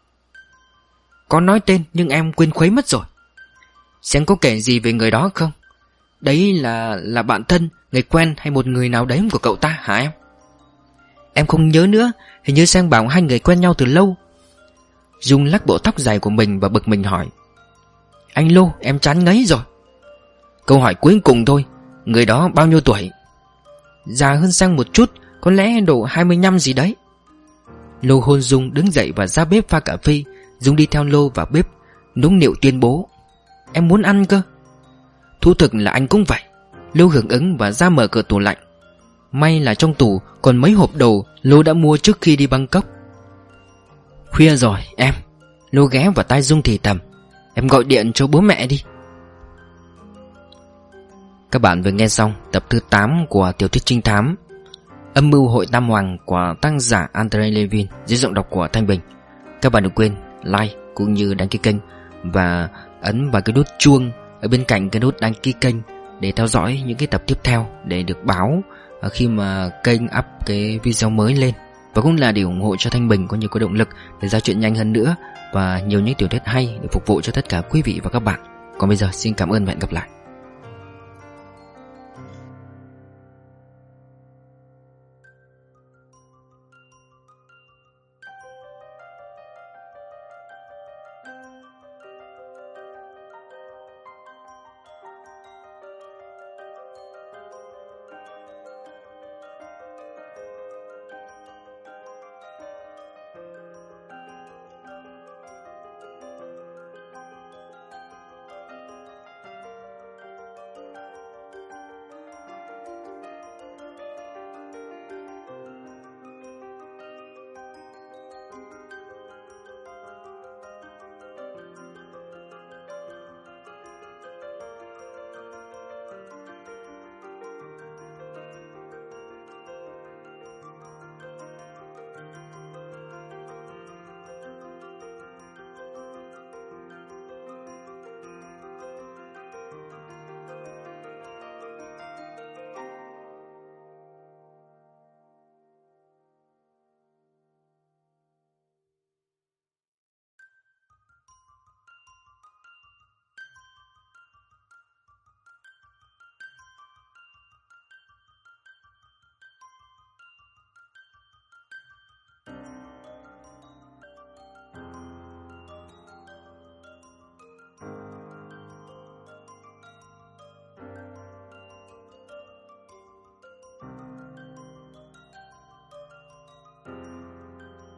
Có nói tên nhưng em quên khuấy mất rồi. Xem có kể gì về người đó không? Đấy là là bạn thân, người quen hay một người nào đấy của cậu ta hả em? Em không nhớ nữa. Hình như Sang bảo hai người quen nhau từ lâu. Dung lắc bộ tóc dài của mình và bực mình hỏi. Anh Lô, em chán ngấy rồi. Câu hỏi cuối cùng thôi. Người đó bao nhiêu tuổi? Già hơn Sang một chút, có lẽ độ hai mươi lăm gì đấy. Lô hôn Dung đứng dậy và ra bếp pha cà phê. Dung đi theo Lô vào bếp, nũng nịu tuyên bố. Em muốn ăn cơ. Thú thực là anh cũng vậy. Lô hưởng ứng và ra mở cửa tủ lạnh. May là trong tủ còn mấy hộp đồ Lô đã mua trước khi đi Bangkok. Khuya rồi em. Lô ghé vào tai Dung thì thầm. Em gọi điện cho bố mẹ đi. Các bạn vừa nghe xong tập thứ tám của tiểu thuyết trinh thám Âm mưu hội Tam Hoàng của tác giả Andrei Levin dưới giọng đọc của Thanh Bình. Các bạn đừng quên like cũng như đăng ký kênh và ấn vào cái nút chuông ở bên cạnh cái nút đăng ký kênh để theo dõi những cái tập tiếp theo, để được báo khi mà kênh up cái video mới lên, và cũng là để ủng hộ cho Thanh Bình có nhiều cái động lực để ra chuyện nhanh hơn nữa và nhiều những tiểu thuyết hay để phục vụ cho tất cả quý vị và các bạn. Còn bây giờ xin cảm ơn và hẹn gặp lại.